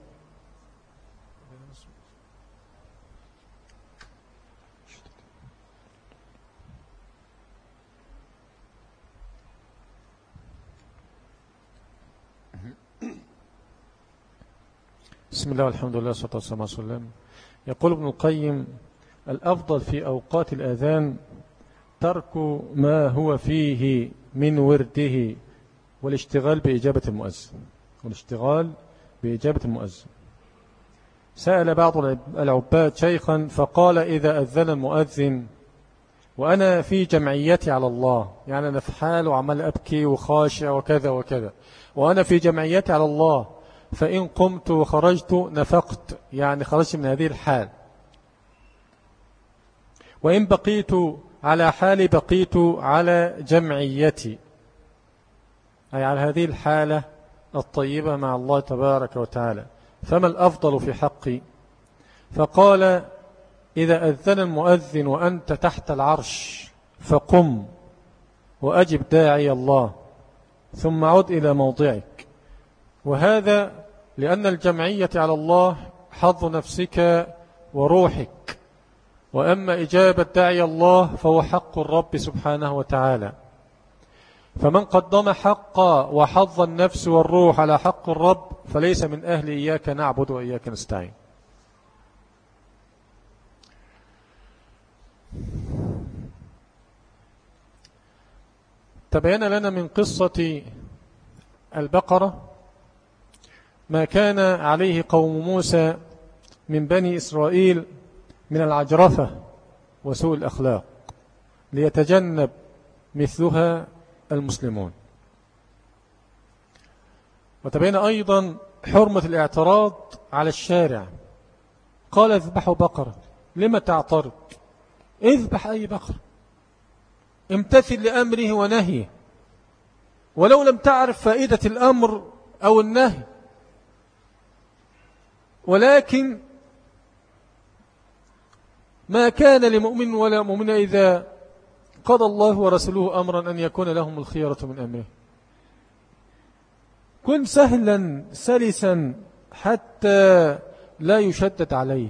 بسم الله والحمد لله والصلاة والسلام على رسول الله. يقول ابن القيم الأفضل في أوقات الأذان ترك ما هو فيه من ورده والاشتغال بإجابة المؤذن والاشتغال بإجابة المؤذن. سأل بعض العباد شيخا فقال إذا أذن المؤذن وأنا في جمعيتي على الله، يعني أنا في حال وعمال أبكي وخاشع وكذا وكذا، وأنا في جمعيتي على الله، فإن قمت وخرجت نفقت، يعني خرجت من هذه الحال، وإن بقيت على حالي بقيت على جمعيتي، أي على هذه الحالة الطيبة مع الله تبارك وتعالى، فما الأفضل في حقي؟ فقال إذا أذن المؤذن وأنت تحت العرش فقم وأجب داعي الله ثم عد إلى موضعك. وهذا لأن الجمعية على الله حظ نفسك وروحك، وأما إجابة داعي الله فهو حق الرب سبحانه وتعالى. فمن قدم حق وحظ النفس والروح على حق الرب فليس من أهل إياك نعبد وإياك نستعين. تبين لنا من قصة البقرة ما كان عليه قوم موسى من بني إسرائيل من العجرفة وسوء الأخلاق، ليتجنب مثلها المسلمون. وتبين أيضا حرمة الاعتراض على الشارع. قال اذبحوا بقرة، لما تعترض؟ اذبح أي بقرة، امتثل لأمره ونهيه، ولو لم تعرف فائدة الأمر أو النهي. ولكن ما كان لمؤمن ولا مؤمن إذا قضى الله ورسوله أمرا أن يكون لهم الخيرة من أمره. كن سهلا سلسا حتى لا يشدد عليك،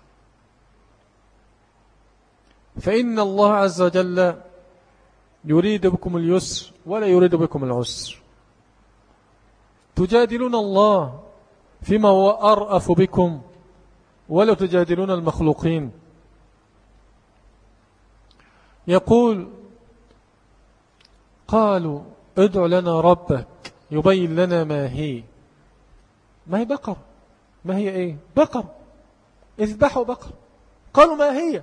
فإن الله عز وجل يريد بكم اليسر ولا يريد بكم العسر. تجادلون الله فيما هو أرأف بكم ولا تجادلون المخلوقين. يقول قالوا ادع لنا ربك يبين لنا ما هي. ما هي بقر، ما هي ايه؟ بقر، اذبحوا بقر. قالوا ما هي؟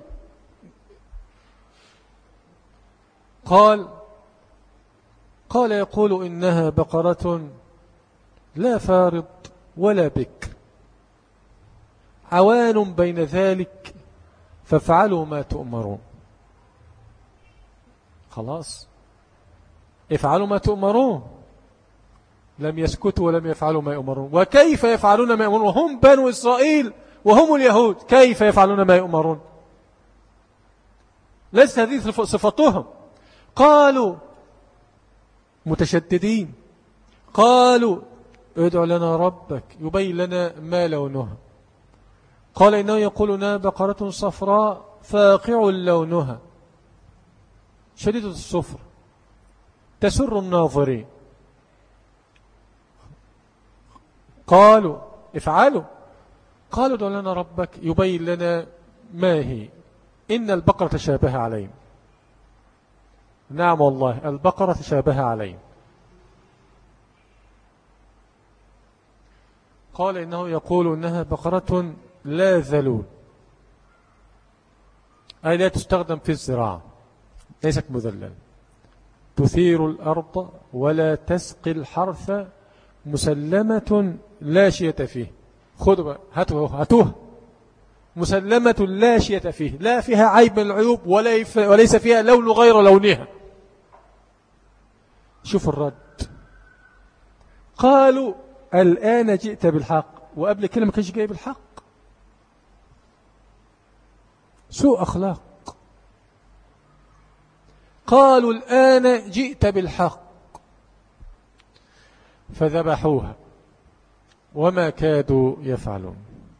قال قال يقول إنها بقرة لا فارض ولا بكر عوان بين ذلك فافعلوا ما تؤمرون. خلاص افعلوا ما تؤمرون، لم يسكتوا ولم يفعلوا ما يؤمرون. وكيف يفعلون ما يؤمرون وهم بنو إسرائيل وهم اليهود؟ كيف يفعلون ما يؤمرون؟ ليس هذه صفتهم. قالوا متشددين، قالوا ادع لنا ربك يبين لنا ما لونها. قال إنه يقولنا بقرة صفراء فاقع لونها شديدة الصفر تسر الناظرين. قالوا افعلوا، قالوا ادع لنا ربك يبين لنا ما هي إن البقرة تشابه عليهم. نعم والله البقرة تشابه عليه. قال إنه يقول إنها بقرة لا ذلول، أي لا تستخدم في الزراعة، ليست مذللة، تثير الأرض ولا تسقي الحرث، مسلمة لا شية فيه. خذوا هاتوه هاتوه مسلمة لا شية فيه، لا فيها عيب من العيوب وليس فيها لون غير لونها. شوف الرد، قالوا الآن جئت بالحق، وقبل كده ما كانش جاي بالحق. سوء أخلاق. قالوا الآن جئت بالحق فذبحوها وما كادوا يفعلون.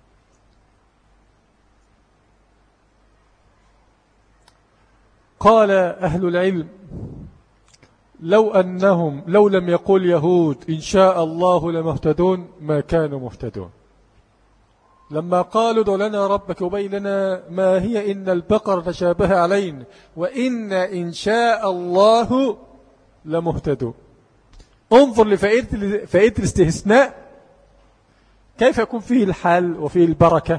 قال أهل العلم لو أنهم لو لم يقول يهود إن شاء الله لمهتدون ما كانوا مهتدون. لما قالوا ادع لنا ربك وبين لنا ما هي إن البقر تشابه علينا وإن إن شاء الله لمهتدون. انظر لفائدة الاستثناء كيف يكون فيه الحال وفيه البركة.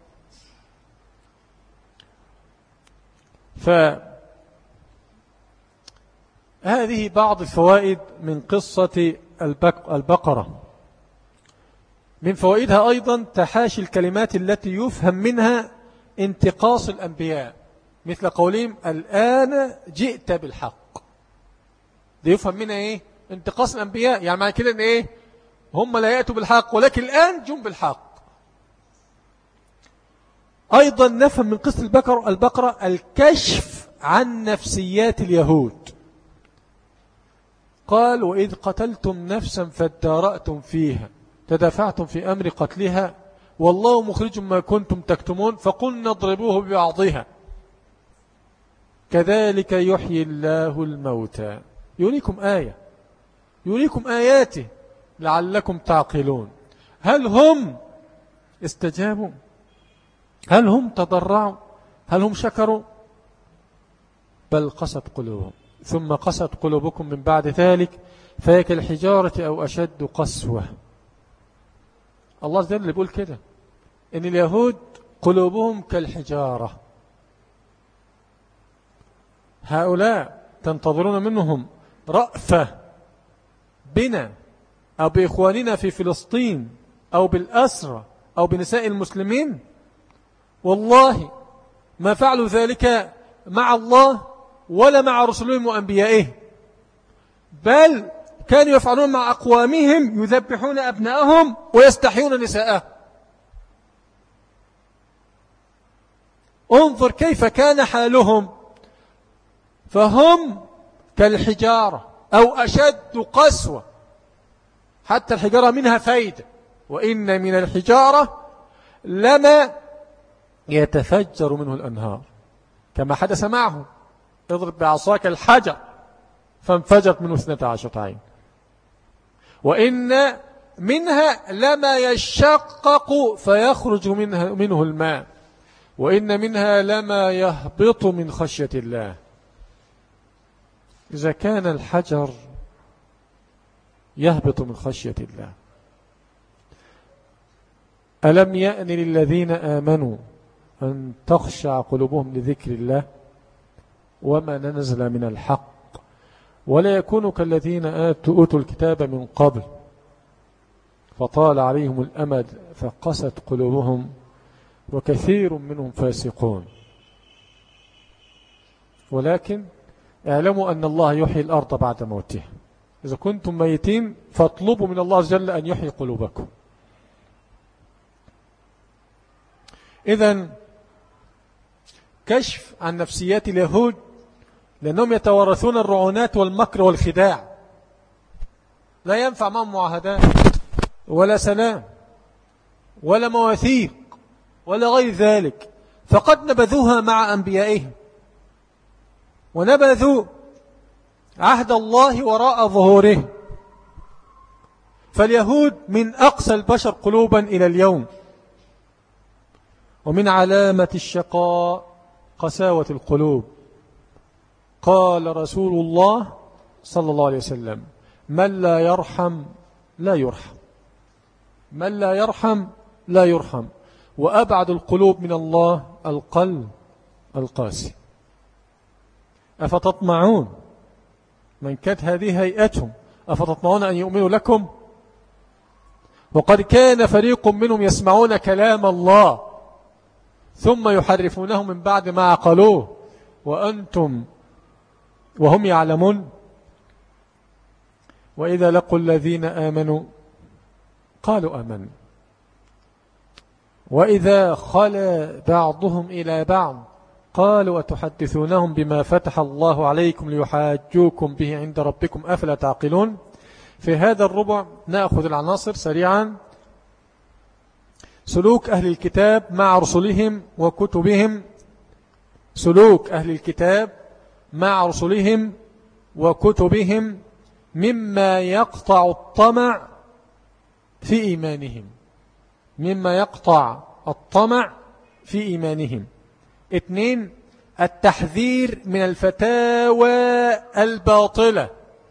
فهذه بعض الفوائد من قصة البقرة. من فوائدها أيضا تحاشي الكلمات التي يفهم منها انتقاص الأنبياء، مثل قولهم الآن جئت بالحق. دي يفهم منها إيه؟ انتقاص الأنبياء، يعني معنى كده إن إيه؟ هم لا يأتوا بالحق ولكن الآن جم بالحق. أيضا نفهم من قصة البقرة, البقرة الكشف عن نفسيات اليهود. قال وإذ قتلتم نفسا فادارأتم فيها تدافعتم في أمر قتلها والله مخرج ما كنتم تكتمون فقلنا اضربوه ببعضها كذلك يحيي الله الموتى يريكم آية يريكم آياته لعلكم تعقلون. هل هم استجابوا؟ هل هم تضرعوا؟ هل هم شكروا؟ بل قست قلوبهم. ثم قست قلوبكم من بعد ذلك فهي كالحجارة أو أشد قسوة. الله عز وجل بيقول كده إن اليهود قلوبهم كالحجارة. هؤلاء تنتظرون منهم رأفة بنا أو بإخواننا في فلسطين أو بالأسرى أو بنساء المسلمين؟ والله ما فعلوا ذلك مع الله ولا مع رسلهم وأنبيائهم، بل كانوا يفعلون مع أقوامهم يذبحون أبنائهم ويستحيون نساءهم. انظر كيف كان حالهم، فهم كالحجارة أو أشد قسوة، حتى الحجارة منها فايدة، وإن من الحجارة لما يتفجر منه الأنهار كما حدث معه اضرب بعصاك الحجر فانفجرت منه اثنتا عشرة عين. وإن منها لما يشقق فيخرج منها منه الماء وإن منها لما يهبط من خشية الله. إذا كان الحجر يهبط من خشية الله ألم يأن للذين آمنوا أن تخشع قلوبهم لذكر الله وما نزل من الحق ولا يكونوا كالذين أوتوا الكتاب من قبل فطال عليهم الأمد فقست قلوبهم وكثير منهم فاسقون. ولكن اعلموا أن الله يحيي الأرض بعد موتها. إذا كنتم ميتين فاطلبوا من الله عز وجل أن يحيي قلوبكم. إذن كشف عن نفسيات اليهود لأنهم يتورثون الرعونات والمكر والخداع، لا ينفع معهم معاهدات ولا سلام ولا مواثيق ولا غير ذلك، فقد نبذوها مع أنبيائهم ونبذوا عهد الله وراء ظهوره. فاليهود من أقسى البشر قلوبا إلى اليوم، ومن علامة الشقاء قساوة القلوب. قال رسول الله صلى الله عليه وسلم: من لا يرحم لا يرحم، من لا يرحم لا يرحم. وأبعد القلوب من الله القلب القاسي. أفتطمعون، من كانت هذه هيئتهم، أفتطمعون أن يؤمنوا لكم؟ وقد كان فريق منهم يسمعون كلام الله ثم يحرفونه من بعد ما عقلوه وأنتم وهم يعلمون. وإذا لقوا الذين آمنوا قالوا آمنا وإذا خلا بعضهم إلى بعض قالوا أتحدثونهم بما فتح الله عليكم ليحاجوكم به عند ربكم أفلا تعقلون. في هذا الربع نأخذ العناصر سريعا: سلوك أهل الكتاب مع رسلهم وكتبهم، سلوك أهل الكتاب مع رسلهم وكتبهم مما يقطع الطمع في إيمانهم، مما يقطع الطمع في إيمانهم. اثنين: التحذير من الفتاوى الباطلة،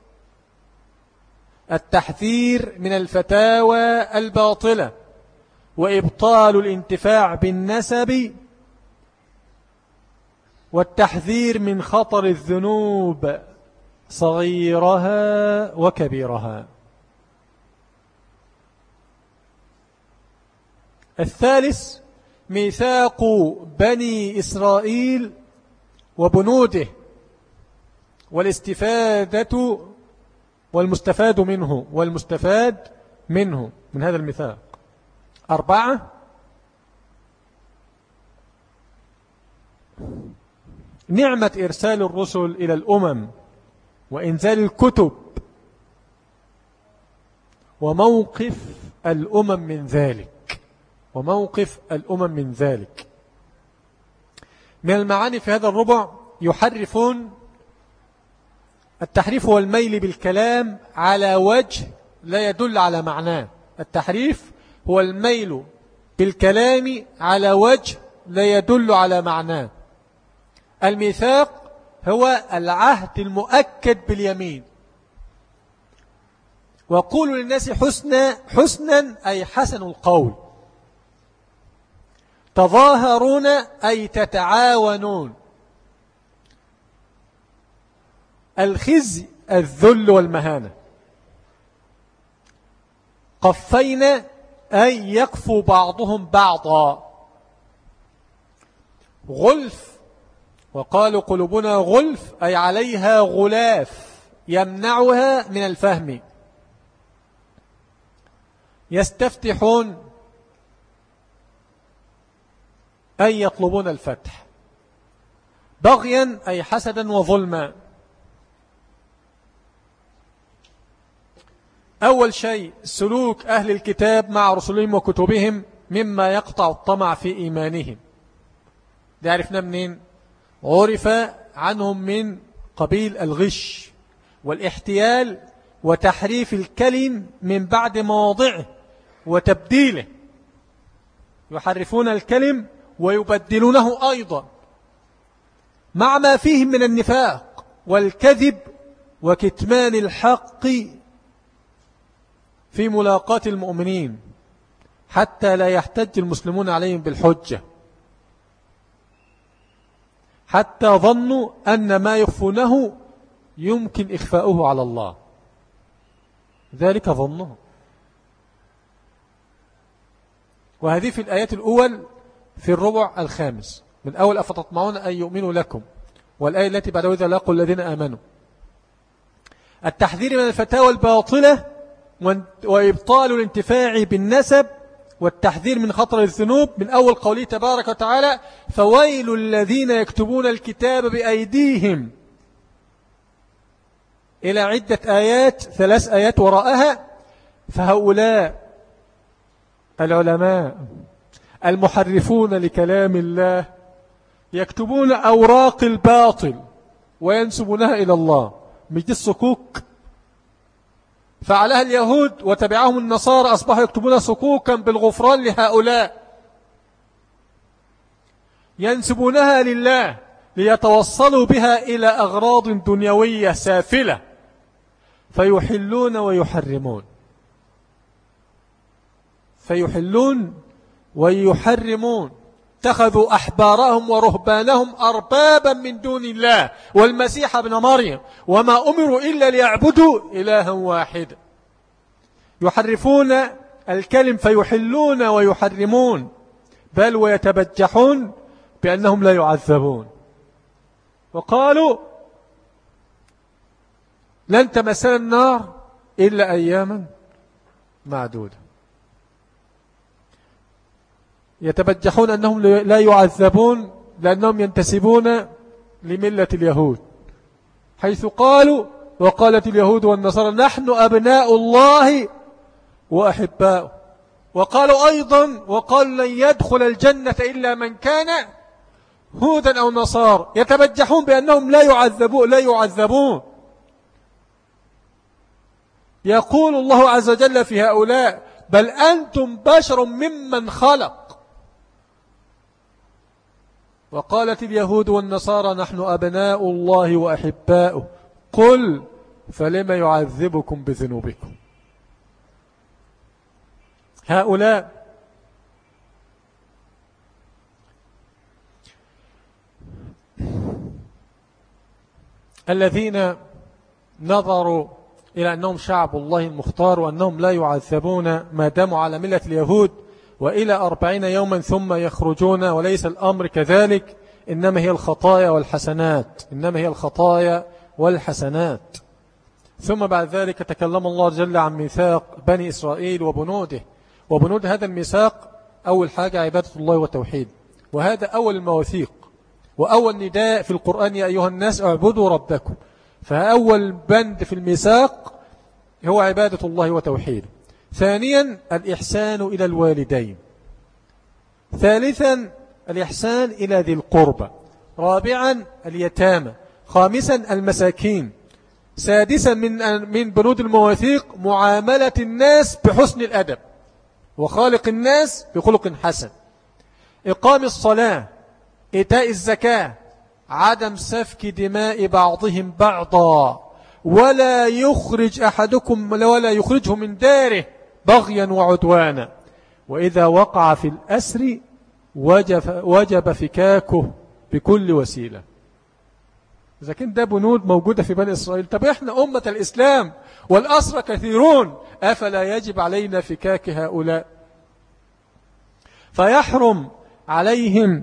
التحذير من الفتاوى الباطلة وإبطال الانتفاع بالنسب، والتحذير من خطر الذنوب صغيرها وكبيرها. الثالث: ميثاق بني إسرائيل وبنوده والاستفادة والمستفاد منه والمستفاد منه من هذا الميثاق. أربعة: نعمة إرسال الرسل إلى الأمم وإنزال الكتب وموقف الأمم من ذلك، وموقف الأمم من ذلك. من المعاني في هذا الربع: يحرفون، التحريف هو الميل بالكلام على وجه لا يدل على معناه. التحريف هو الميل بالكلام على وجه لا يدل على معناه. الميثاق هو العهد المؤكد باليمين. وقولوا للناس حسنا، حسنا أي حسن القول. تظاهرون أي تتعاونون. الخزي الذل والمهانة. قفينا أي يقفوا بعضهم بعضا. غلف، وقالوا قلوبنا غلف أي عليها غلاف يمنعها من الفهم. يستفتحون أي يطلبون الفتح. بغيا أي حسدا وظلما. أول شيء: سلوك أهل الكتاب مع رسلهم وكتبهم مما يقطع الطمع في إيمانهم. ده عرفنا منين؟ عرف عنهم من قبيل الغش والاحتيال وتحريف الكلم من بعد مواضعه وتبديله. يحرفون الكلم ويبدلونه أيضا مع ما فيه من النفاق والكذب وكتمان الحق في ملاقاة المؤمنين حتى لا يحتج المسلمون عليهم بالحجة، حتى ظنوا أن ما يخفونه يمكن إخفاؤه على الله، ذلك ظنه. وهذه في الآيات الأول في الربع الخامس من أول: أفتطمعون أن يؤمنوا لكم، والآية التي بعد: وإذا لقوا الذين آمنوا. التحذير من الفتاوى الباطلة وإبطال الانتفاع بالنسب، والتحذير من خطر الذنوب من أول قوله تبارك وتعالى: فويل الذين يكتبون الكتاب بأيديهم، إلى عدة آيات، ثلاث آيات وراءها. فهؤلاء العلماء المحرفون لكلام الله يكتبون أوراق الباطل وينسبونها إلى الله. مش دي الصكوك؟ فعلها اليهود وتبعهم النصارى، أصبحوا يكتبون صكوكا بالغفران لهؤلاء، ينسبونها لله ليتوصلوا بها إلى أغراض دنيوية سافلة، فيحلون ويحرمون فيحلون ويحرمون اتخذوا أحبارهم ورهبانهم أربابا من دون الله والمسيح ابن مريم وما أمروا إلا ليعبدوا إلها واحدا. يحرفون الكلم فيحلون ويحرمون، بل ويتبجحون بأنهم لا يعذبون. وقالوا لن تمسنا النار إلا أياما معدودة. يتبجحون أنهم لا يعذبون لأنهم ينتسبون لملة اليهود، حيث قالوا وقالت اليهود والنصارى نحن أبناء الله وأحباؤه. وقالوا أيضا وقال لن يدخل الجنة إلا من كان هودا أو نصارى. يتبجحون بأنهم لا يعذبون لا يعذبون يقول الله عز وجل في هؤلاء بل أنتم بشر ممن خلق. وقالت اليهود والنصارى نحن أبناء الله وأحباؤه قل فلما يعذبكم بذنوبكم. هؤلاء الذين نظروا إلى أنهم شعب الله المختار وأنهم لا يعذبون ما داموا على ملة اليهود وإلى أربعين يوما ثم يخرجون، وليس الأمر كذلك، إنما هي الخطايا والحسنات إنما هي الخطايا والحسنات. ثم بعد ذلك تكلم الله جل عن ميثاق بني إسرائيل وبنوده، وبنود هذا الميثاق أول حاجة عبادة الله وتوحيد، وهذا أول المواثيق وأول نداء في القرآن يا أيها الناس اعبدوا ربكم. فأول بند في الميثاق هو عبادة الله وتوحيده. ثانيا الإحسان إلى الوالدين. ثالثا الإحسان إلى ذي القربى. رابعا اليتامى. خامسا المساكين. سادسا من من بنود المواثيق معاملة الناس بحسن الأدب وخالق الناس بخلق حسن. إقام الصلاة، إيتاء الزكاة، عدم سفك دماء بعضهم بعضا، ولا يخرج أحدكم ولا يخرجه من داره بغيا وعدوانا، وإذا وقع في الأسر وجب, وجب فكاكه بكل وسيلة. إذا كان ده بنود موجودة في بني إسرائيل، طب إحنا أمة الإسلام والأسرى كثيرون، أفلا يجب علينا فكاك هؤلاء؟ فيحرم عليهم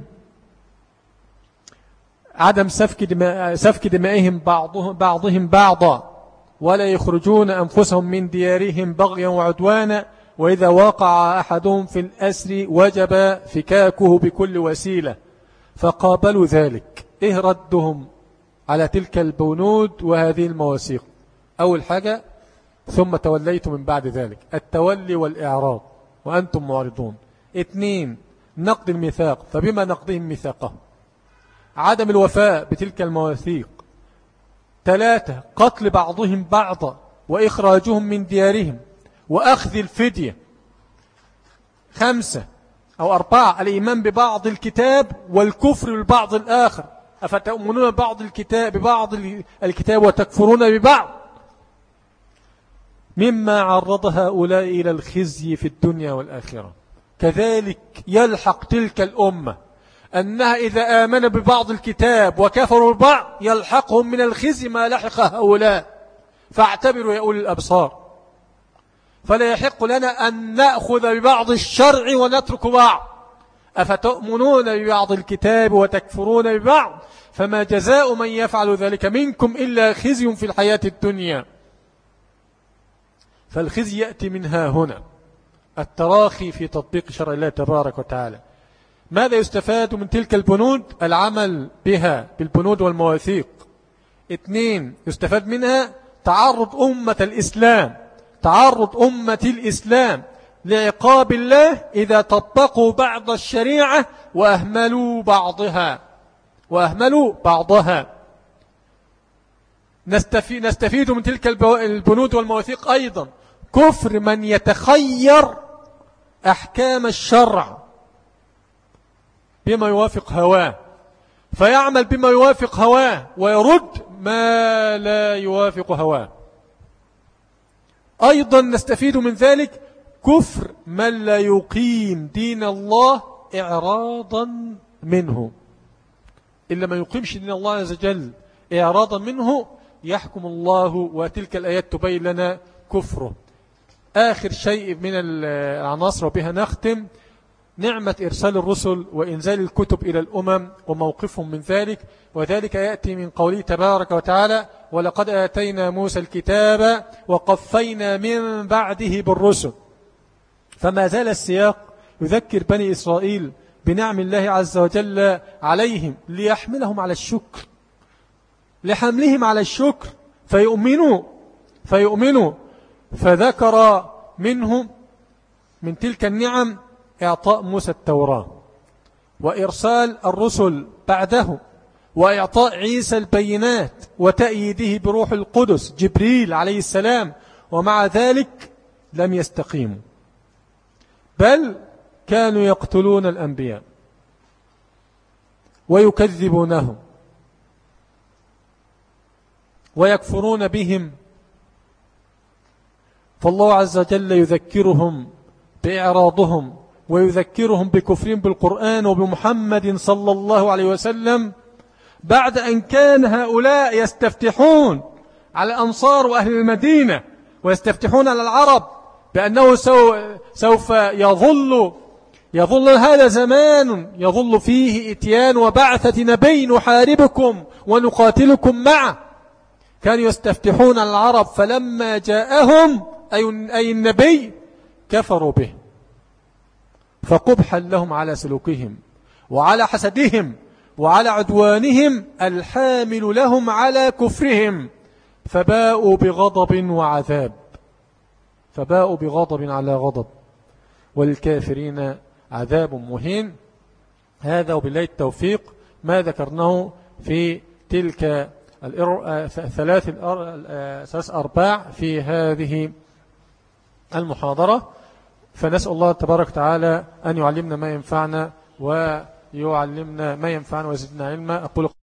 عدم سفك دماء سفك دمائهم بعضهم بعضهم بعضا، ولا يخرجون أنفسهم من ديارهم بغيا وعدوانا، وإذا وقع أحدهم في الأسر وجب فكاكه بكل وسيلة. فقابلوا ذلك. إيه ردهم على تلك البنود وهذه المواثيق؟ أول حاجة ثم توليتم من بعد ذلك، التولي والإعراض وأنتم معرضون. اثنين نقض الميثاق، فبما نقضهم ميثاقه عدم الوفاء بتلك المواثيق. ثلاثة قتل بعضهم بعضا وإخراجهم من ديارهم وأخذ الفدية. خمسة أو أربعة الإيمان ببعض الكتاب والكفر ببعض الآخر. أفتؤمنون ببعض الكتاب ببعض الكتاب وتكفرون ببعض، مما عرض هؤلاء إلى الخزي في الدنيا والآخرة. كذلك يلحق تلك الأمة أنها إذا آمن ببعض الكتاب وكفروا ببعض يلحقهم من الخزي ما لحق هؤلاء. فاعتبروا يا أولي الأبصار، فلا يحق لنا أن نأخذ ببعض الشرع ونترك بعض. أفتؤمنون ببعض الكتاب وتكفرون ببعض، فما جزاء من يفعل ذلك منكم إلا خزي في الحياة الدنيا. فالخزي يأتي منها هنا التراخي في تطبيق شرع الله تبارك وتعالى. ماذا يستفاد من تلك البنود؟ العمل بها بالبنود والمواثيق. اثنين يستفاد منها تعرض أمة الإسلام تعرض أمة الإسلام لعقاب الله إذا طبقوا بعض الشريعة وأهملوا بعضها وأهملوا بعضها. نستفيد, نستفيد من تلك البنود والمواثيق أيضا كفر من يتخير أحكام الشرع بما يوافق هواه، فيعمل بما يوافق هواه ويرد ما لا يوافق هواه. أيضا نستفيد من ذلك كفر من لا يقيم دين الله إعراضا منه. إلا ما يقيمش دين الله عز وجل إعراضا منه يحكم الله، وتلك الآيات تبين لنا كفره. آخر شيء من العناصر وبها نختم، نعمة إرسال الرسل وإنزال الكتب إلى الأمم وموقفهم من ذلك، وذلك يأتي من قوله تبارك وتعالى: ولقد آتينا موسى الكتاب وقفينا من بعده بالرسل. فما زال السياق يذكر بني إسرائيل بنعم الله عز وجل عليهم ليحملهم على الشكر، لحملهم على الشكر فيؤمنوا فيؤمنوا فذكر منهم من تلك النعم إعطاء موسى التوراة، وإرسال الرسل بعده، وإعطاء عيسى البينات، وتأييده بروح القدس جبريل عليه السلام. ومع ذلك لم يستقيموا، بل كانوا يقتلون الأنبياء ويكذبونهم ويكفرون بهم. فالله عز وجل يذكرهم بإعراضهم ويذكرهم بكفرهم بالقرآن وبمحمد صلى الله عليه وسلم، بعد أن كان هؤلاء يستفتحون على الأنصار وأهل المدينة ويستفتحون على العرب بأنه سوف يظل يظل هذا زمان يظل فيه إتيان وبعثة نبي نحاربكم ونقاتلكم معه. كانوا يستفتحون على العرب، فلما جاءهم أي النبي كفروا به، فقبحا لهم على سلوكهم وعلى حسدهم وعلى عدوانهم الحامل لهم على كفرهم، فباءوا بغضب وعذاب فباءوا بغضب على غضب، والكافرين عذاب مهين. هذا وبالله التوفيق ما ذكرناه في تلك ثلاث ثلاث أرباع في هذه المحاضرة. فنسأل الله تبارك وتعالى أن يعلمنا ما ينفعنا ويعلمنا ما ينفعنا ويزدنا علما. أقول